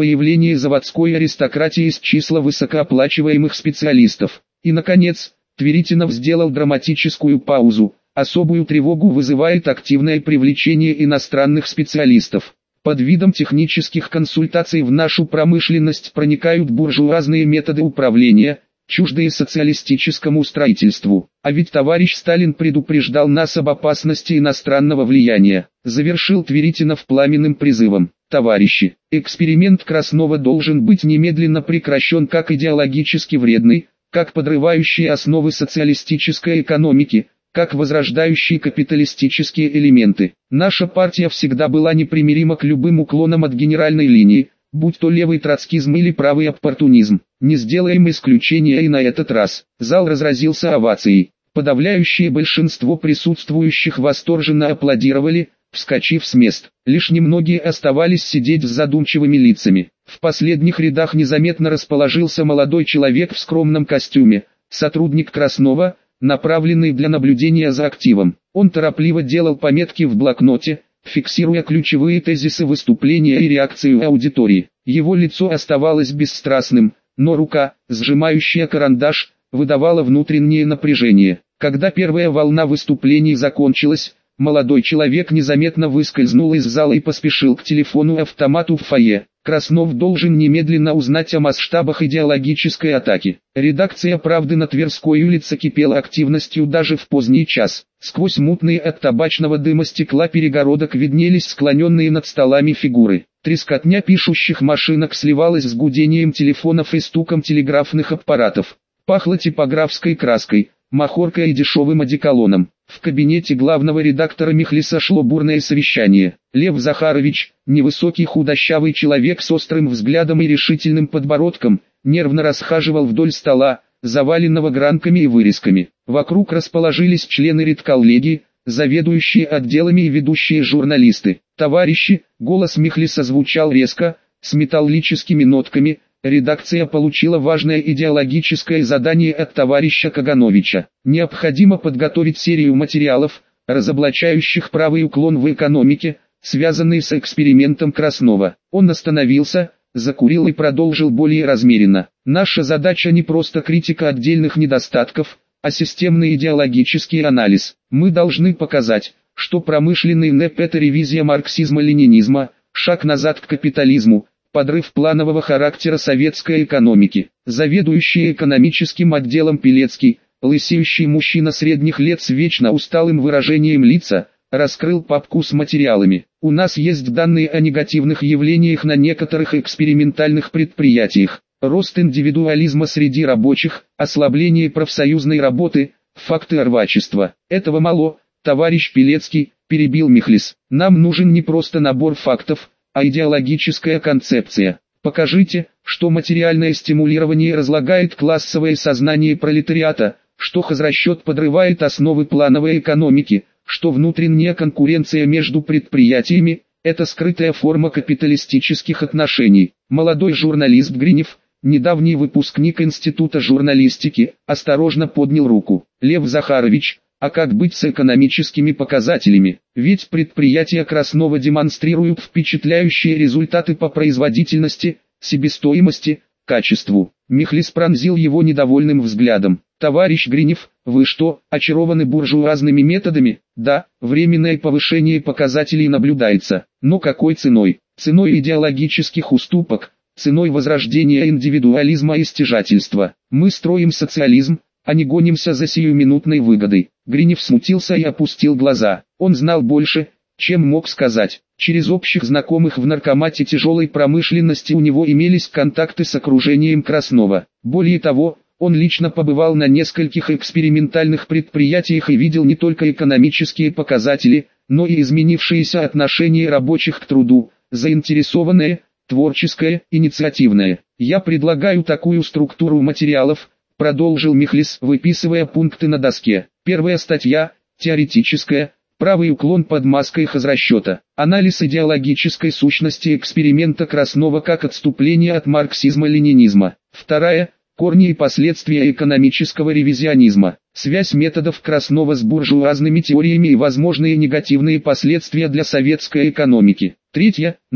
Speaker 1: появление заводской аристократии из числа высокооплачиваемых специалистов. И, наконец, Тверитинов сделал драматическую паузу. Особую тревогу вызывает активное привлечение иностранных специалистов. Под видом технических консультаций в нашу промышленность проникают буржуазные методы управления, чуждые социалистическому строительству. А ведь товарищ Сталин предупреждал нас об опасности иностранного влияния. Завершил Тверитинов пламенным призывом. Товарищи, эксперимент Краснова должен быть немедленно прекращен как идеологически вредный, как подрывающий основы социалистической экономики, как возрождающие капиталистические элементы. Наша партия всегда была непримирима к любым уклонам от генеральной линии, будь то левый троцкизм или правый оппортунизм. Не сделаем исключения и на этот раз. Зал разразился овацией. Подавляющее большинство присутствующих восторженно аплодировали, вскочив с мест. Лишь немногие оставались сидеть с задумчивыми лицами. В последних рядах незаметно расположился молодой человек в скромном костюме, сотрудник Краснова, направленный для наблюдения за активом. Он торопливо делал пометки в блокноте, фиксируя ключевые тезисы выступления и реакцию аудитории. Его лицо оставалось бесстрастным, но рука, сжимающая карандаш, выдавала внутреннее напряжение. Когда первая волна выступлений закончилась, молодой человек незаметно выскользнул из зала и поспешил к телефону-автомату в фойе. Краснов должен немедленно узнать о масштабах идеологической атаки. Редакция «Правды» на Тверской улице кипела активностью даже в поздний час. Сквозь мутные от табачного дыма стекла перегородок виднелись склоненные над столами фигуры. Трескотня пишущих машинок сливалась с гудением телефонов и стуком телеграфных аппаратов. Пахло типографской краской, махоркой и дешевым одеколоном. В кабинете главного редактора Михлиса шло бурное совещание. Лев Захарович, невысокий худощавый человек с острым взглядом и решительным подбородком, нервно расхаживал вдоль стола, заваленного гранками и вырезками. Вокруг расположились члены редколлегии, заведующие отделами и ведущие журналисты. «Товарищи», голос Михлиса звучал резко, с металлическими нотками, редакция получила важное идеологическое задание от товарища Кагановича. Необходимо подготовить серию материалов, разоблачающих правый уклон в экономике, связанный с экспериментом Краснова. Он остановился, закурил и продолжил более размеренно. Наша задача не просто критика отдельных недостатков, а системный идеологический анализ. Мы должны показать, что промышленный НЭП – это ревизия марксизма-ленинизма, шаг назад к капитализму, подрыв планового характера советской экономики. Заведующий экономическим отделом Пилецкий, лысеющий мужчина средних лет с вечно усталым выражением лица, раскрыл папку с материалами. У нас есть данные о негативных явлениях на некоторых экспериментальных предприятиях. Рост индивидуализма среди рабочих, ослабление профсоюзной работы, факты рвачества. Этого мало, товарищ Пилецкий, перебил Михлис. Нам нужен не просто набор фактов, а идеологическая концепция. Покажите, что материальное стимулирование разлагает классовое сознание пролетариата, что хозрасчет подрывает основы плановой экономики, что внутренняя конкуренция между предприятиями – это скрытая форма капиталистических отношений. Молодой журналист Гринев, недавний выпускник Института журналистики, осторожно поднял руку. Лев Захарович, а как быть с экономическими показателями? Ведь предприятия Краснова демонстрируют впечатляющие результаты по производительности, себестоимости, качеству. Михлис пронзил его недовольным взглядом. Товарищ Гринев, вы что, очарованы буржуазными методами? Да, временное повышение показателей наблюдается. Но какой ценой? Ценой идеологических уступок, ценой возрождения индивидуализма и стяжательства. Мы строим социализм, а не гонимся за сиюминутной выгодой. Гринев смутился и опустил глаза. Он знал больше, чем мог сказать. Через общих знакомых в наркомате тяжелой промышленности у него имелись контакты с окружением Краснова. Более того, он лично побывал на нескольких экспериментальных предприятиях и видел не только экономические показатели, но и изменившиеся отношения рабочих к труду, заинтересованное, творческое, инициативное. Я предлагаю такую структуру материалов, продолжил Михлис, выписывая пункты на доске. Первая статья, теоретическая, правый уклон под маской хозрасчета. Анализ идеологической сущности эксперимента Краснова как отступление от марксизма-ленинизма. Вторая, корни и последствия экономического ревизионизма. Связь методов Краснова с буржуазными теориями и возможные негативные последствия для советской экономики. Третья, НЭП.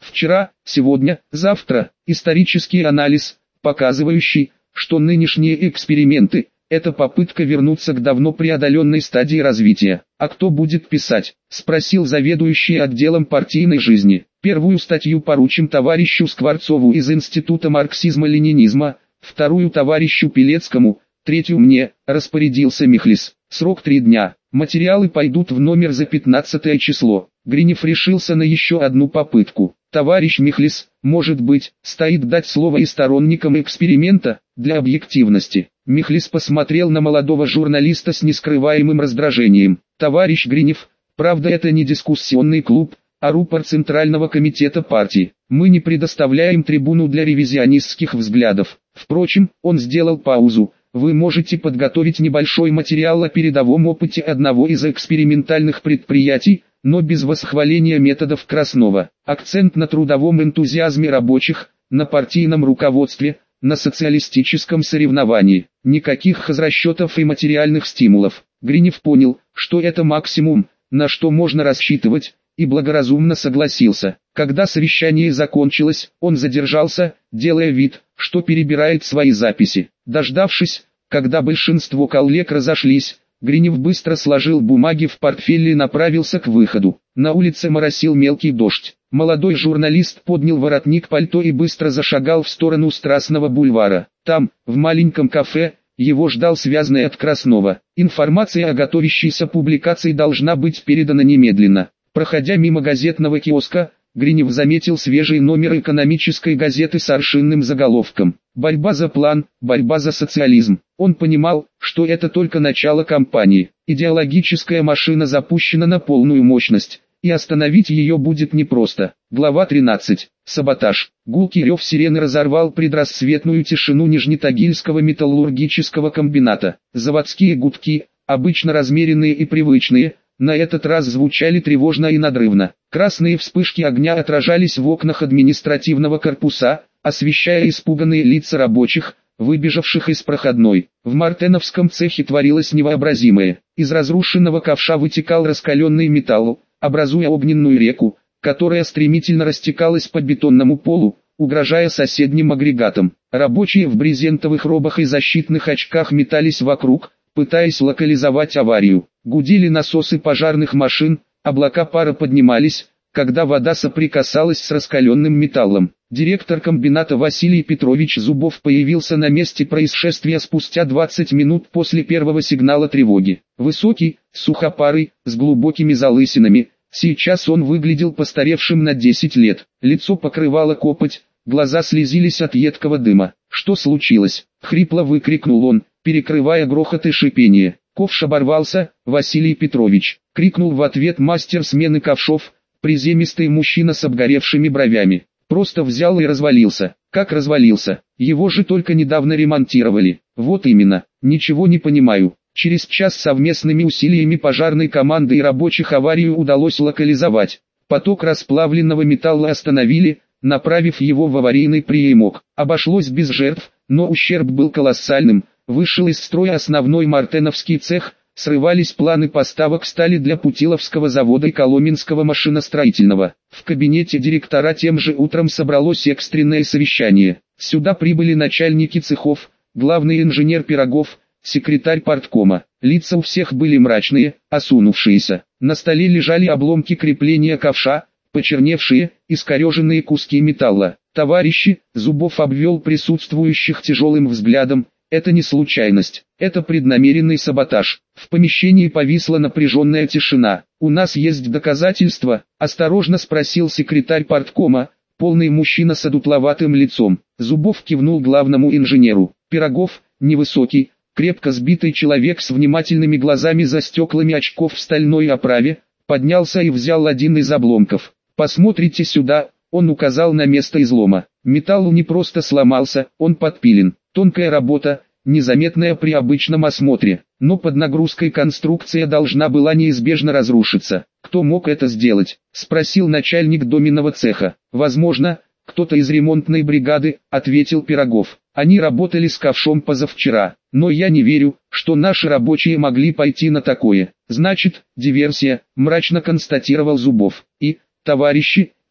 Speaker 1: Вчера, сегодня, завтра. Исторический анализ, показывающий, что нынешние эксперименты – это попытка вернуться к давно преодоленной стадии развития. А кто будет писать? Спросил заведующий отделом партийной жизни. Первую статью поручим товарищу Скворцову из Института марксизма-ленинизма, вторую товарищу Пелецкому, третью мне, распорядился Михлис. Срок три дня. Материалы пойдут в номер за пятнадцатое число. Гринев решился на еще одну попытку. Товарищ Михлис, может быть, стоит дать слово и сторонникам эксперимента, для объективности. Михлис посмотрел на молодого журналиста с нескрываемым раздражением. Товарищ Гринев, правда это не дискуссионный клуб, а рупор Центрального комитета партии. Мы не предоставляем трибуну для ревизионистских взглядов. Впрочем, он сделал паузу. Вы можете подготовить небольшой материал о передовом опыте одного из экспериментальных предприятий, но без восхваления методов Краснова. Акцент на трудовом энтузиазме рабочих, на партийном руководстве, на социалистическом соревновании. Никаких хозрасчетов и материальных стимулов. Гринев понял, что это максимум, на что можно рассчитывать, и благоразумно согласился. Когда совещание закончилось, он задержался, делая вид, что перебирает свои записи. Дождавшись, когда большинство коллег разошлись, Гринев быстро сложил бумаги в портфель и направился к выходу. На улице моросил мелкий дождь. Молодой журналист поднял воротник пальто и быстро зашагал в сторону Страстного бульвара. Там, в маленьком кафе, его ждал связанный от Краснова. Информация о готовящейся публикации должна быть передана немедленно. Проходя мимо газетного киоска, Гринев заметил свежий номер экономической газеты с аршинным заголовком «Борьба за план, борьба за социализм». Он понимал, что это только начало кампании. Идеологическая машина запущена на полную мощность, и остановить ее будет непросто. Глава тринадцать. Саботаж. Гулкий рев сирены разорвал предрассветную тишину Нижнетагильского металлургического комбината. Заводские гудки, обычно размеренные и привычные, на этот раз звучали тревожно и надрывно. Красные вспышки огня отражались в окнах административного корпуса, освещая испуганные лица рабочих, выбежавших из проходной. В Мартеновском цехе творилось невообразимое. Из разрушенного ковша вытекал раскаленный металл, образуя огненную реку, которая стремительно растекалась по бетонному полу, угрожая соседним агрегатам. Рабочие в брезентовых робах и защитных очках метались вокруг, пытаясь локализовать аварию. Гудели насосы пожарных машин, облака пара поднимались, когда вода соприкасалась с раскаленным металлом. Директор комбината Василий Петрович Зубов появился на месте происшествия спустя двадцать минут после первого сигнала тревоги. Высокий, сухопарый, с глубокими залысинами, сейчас он выглядел постаревшим на десять лет. Лицо покрывало копоть, глаза слезились от едкого дыма. «Что случилось?» — хрипло выкрикнул он, перекрывая грохот и шипение. «Ковш оборвался, Василий Петрович!» — крикнул в ответ мастер смены ковшов, приземистый мужчина с обгоревшими бровями. «Просто взял и развалился». «Как развалился? Его же только недавно ремонтировали». «Вот именно, ничего не понимаю». Через час совместными усилиями пожарной команды и рабочих аварию удалось локализовать. Поток расплавленного металла остановили, направив его в аварийный приемок. Обошлось без жертв, но ущерб был колоссальным. Вышел из строя основной мартеновский цех, срывались планы поставок стали для Путиловского завода и Коломенского машиностроительного. В кабинете директора тем же утром собралось экстренное совещание. Сюда прибыли начальники цехов, главный инженер Пирогов, секретарь парткома. Лица у всех были мрачные, осунувшиеся. На столе лежали обломки крепления ковша, почерневшие, искореженные куски металла. «Товарищи», Зубов обвел присутствующих тяжелым взглядом, «это не случайность, это преднамеренный саботаж». В помещении повисла напряженная тишина. «У нас есть доказательства?» – осторожно спросил секретарь парткома, полный мужчина с одутловатым лицом. Зубов кивнул главному инженеру. Пирогов, невысокий, крепко сбитый человек с внимательными глазами за стеклами очков в стальной оправе, поднялся и взял один из обломков. «Посмотрите сюда», — он указал на место излома. Металл не просто сломался, он подпилен. Тонкая работа, незаметная при обычном осмотре, но под нагрузкой конструкция должна была неизбежно разрушиться. «Кто мог это сделать?» — спросил начальник доменного цеха. «Возможно, кто-то из ремонтной бригады», — ответил Пирогов. «Они работали с ковшом позавчера, но я не верю, что наши рабочие могли пойти на такое». «Значит, диверсия», — мрачно констатировал Зубов. «И, товарищи,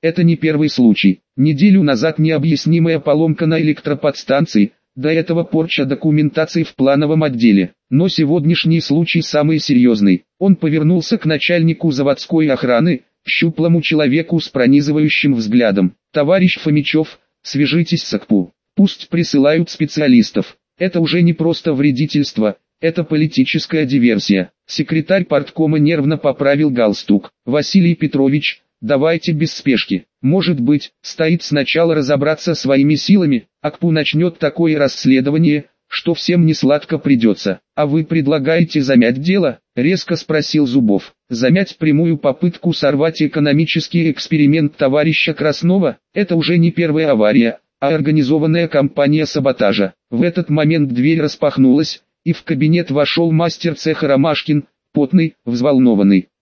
Speaker 1: Это не первый случай. Неделю назад необъяснимая поломка на электроподстанции, до этого порча документации в плановом отделе. Но сегодняшний случай самый серьезный. Он повернулся к начальнику заводской охраны, щуплому человеку с пронизывающим взглядом. «Товарищ Фомичев, свяжитесь с АКПУ. Пусть присылают специалистов. Это уже не просто вредительство, это политическая диверсия». Секретарь парткома нервно поправил галстук. «Василий Петрович, давайте без спешки. Может быть, стоит сначала разобраться своими силами, АКПУ начнет такое расследование, что всем несладко придется. А вы предлагаете замять дело?» — резко спросил Зубов. «Замять прямую попытку сорвать экономический эксперимент товарища Краснова? Это уже не первая авария, а организованная кампания саботажа». В этот момент дверь распахнулась, и в кабинет вошел мастер цеха Ромашкин, потный, взволнованный.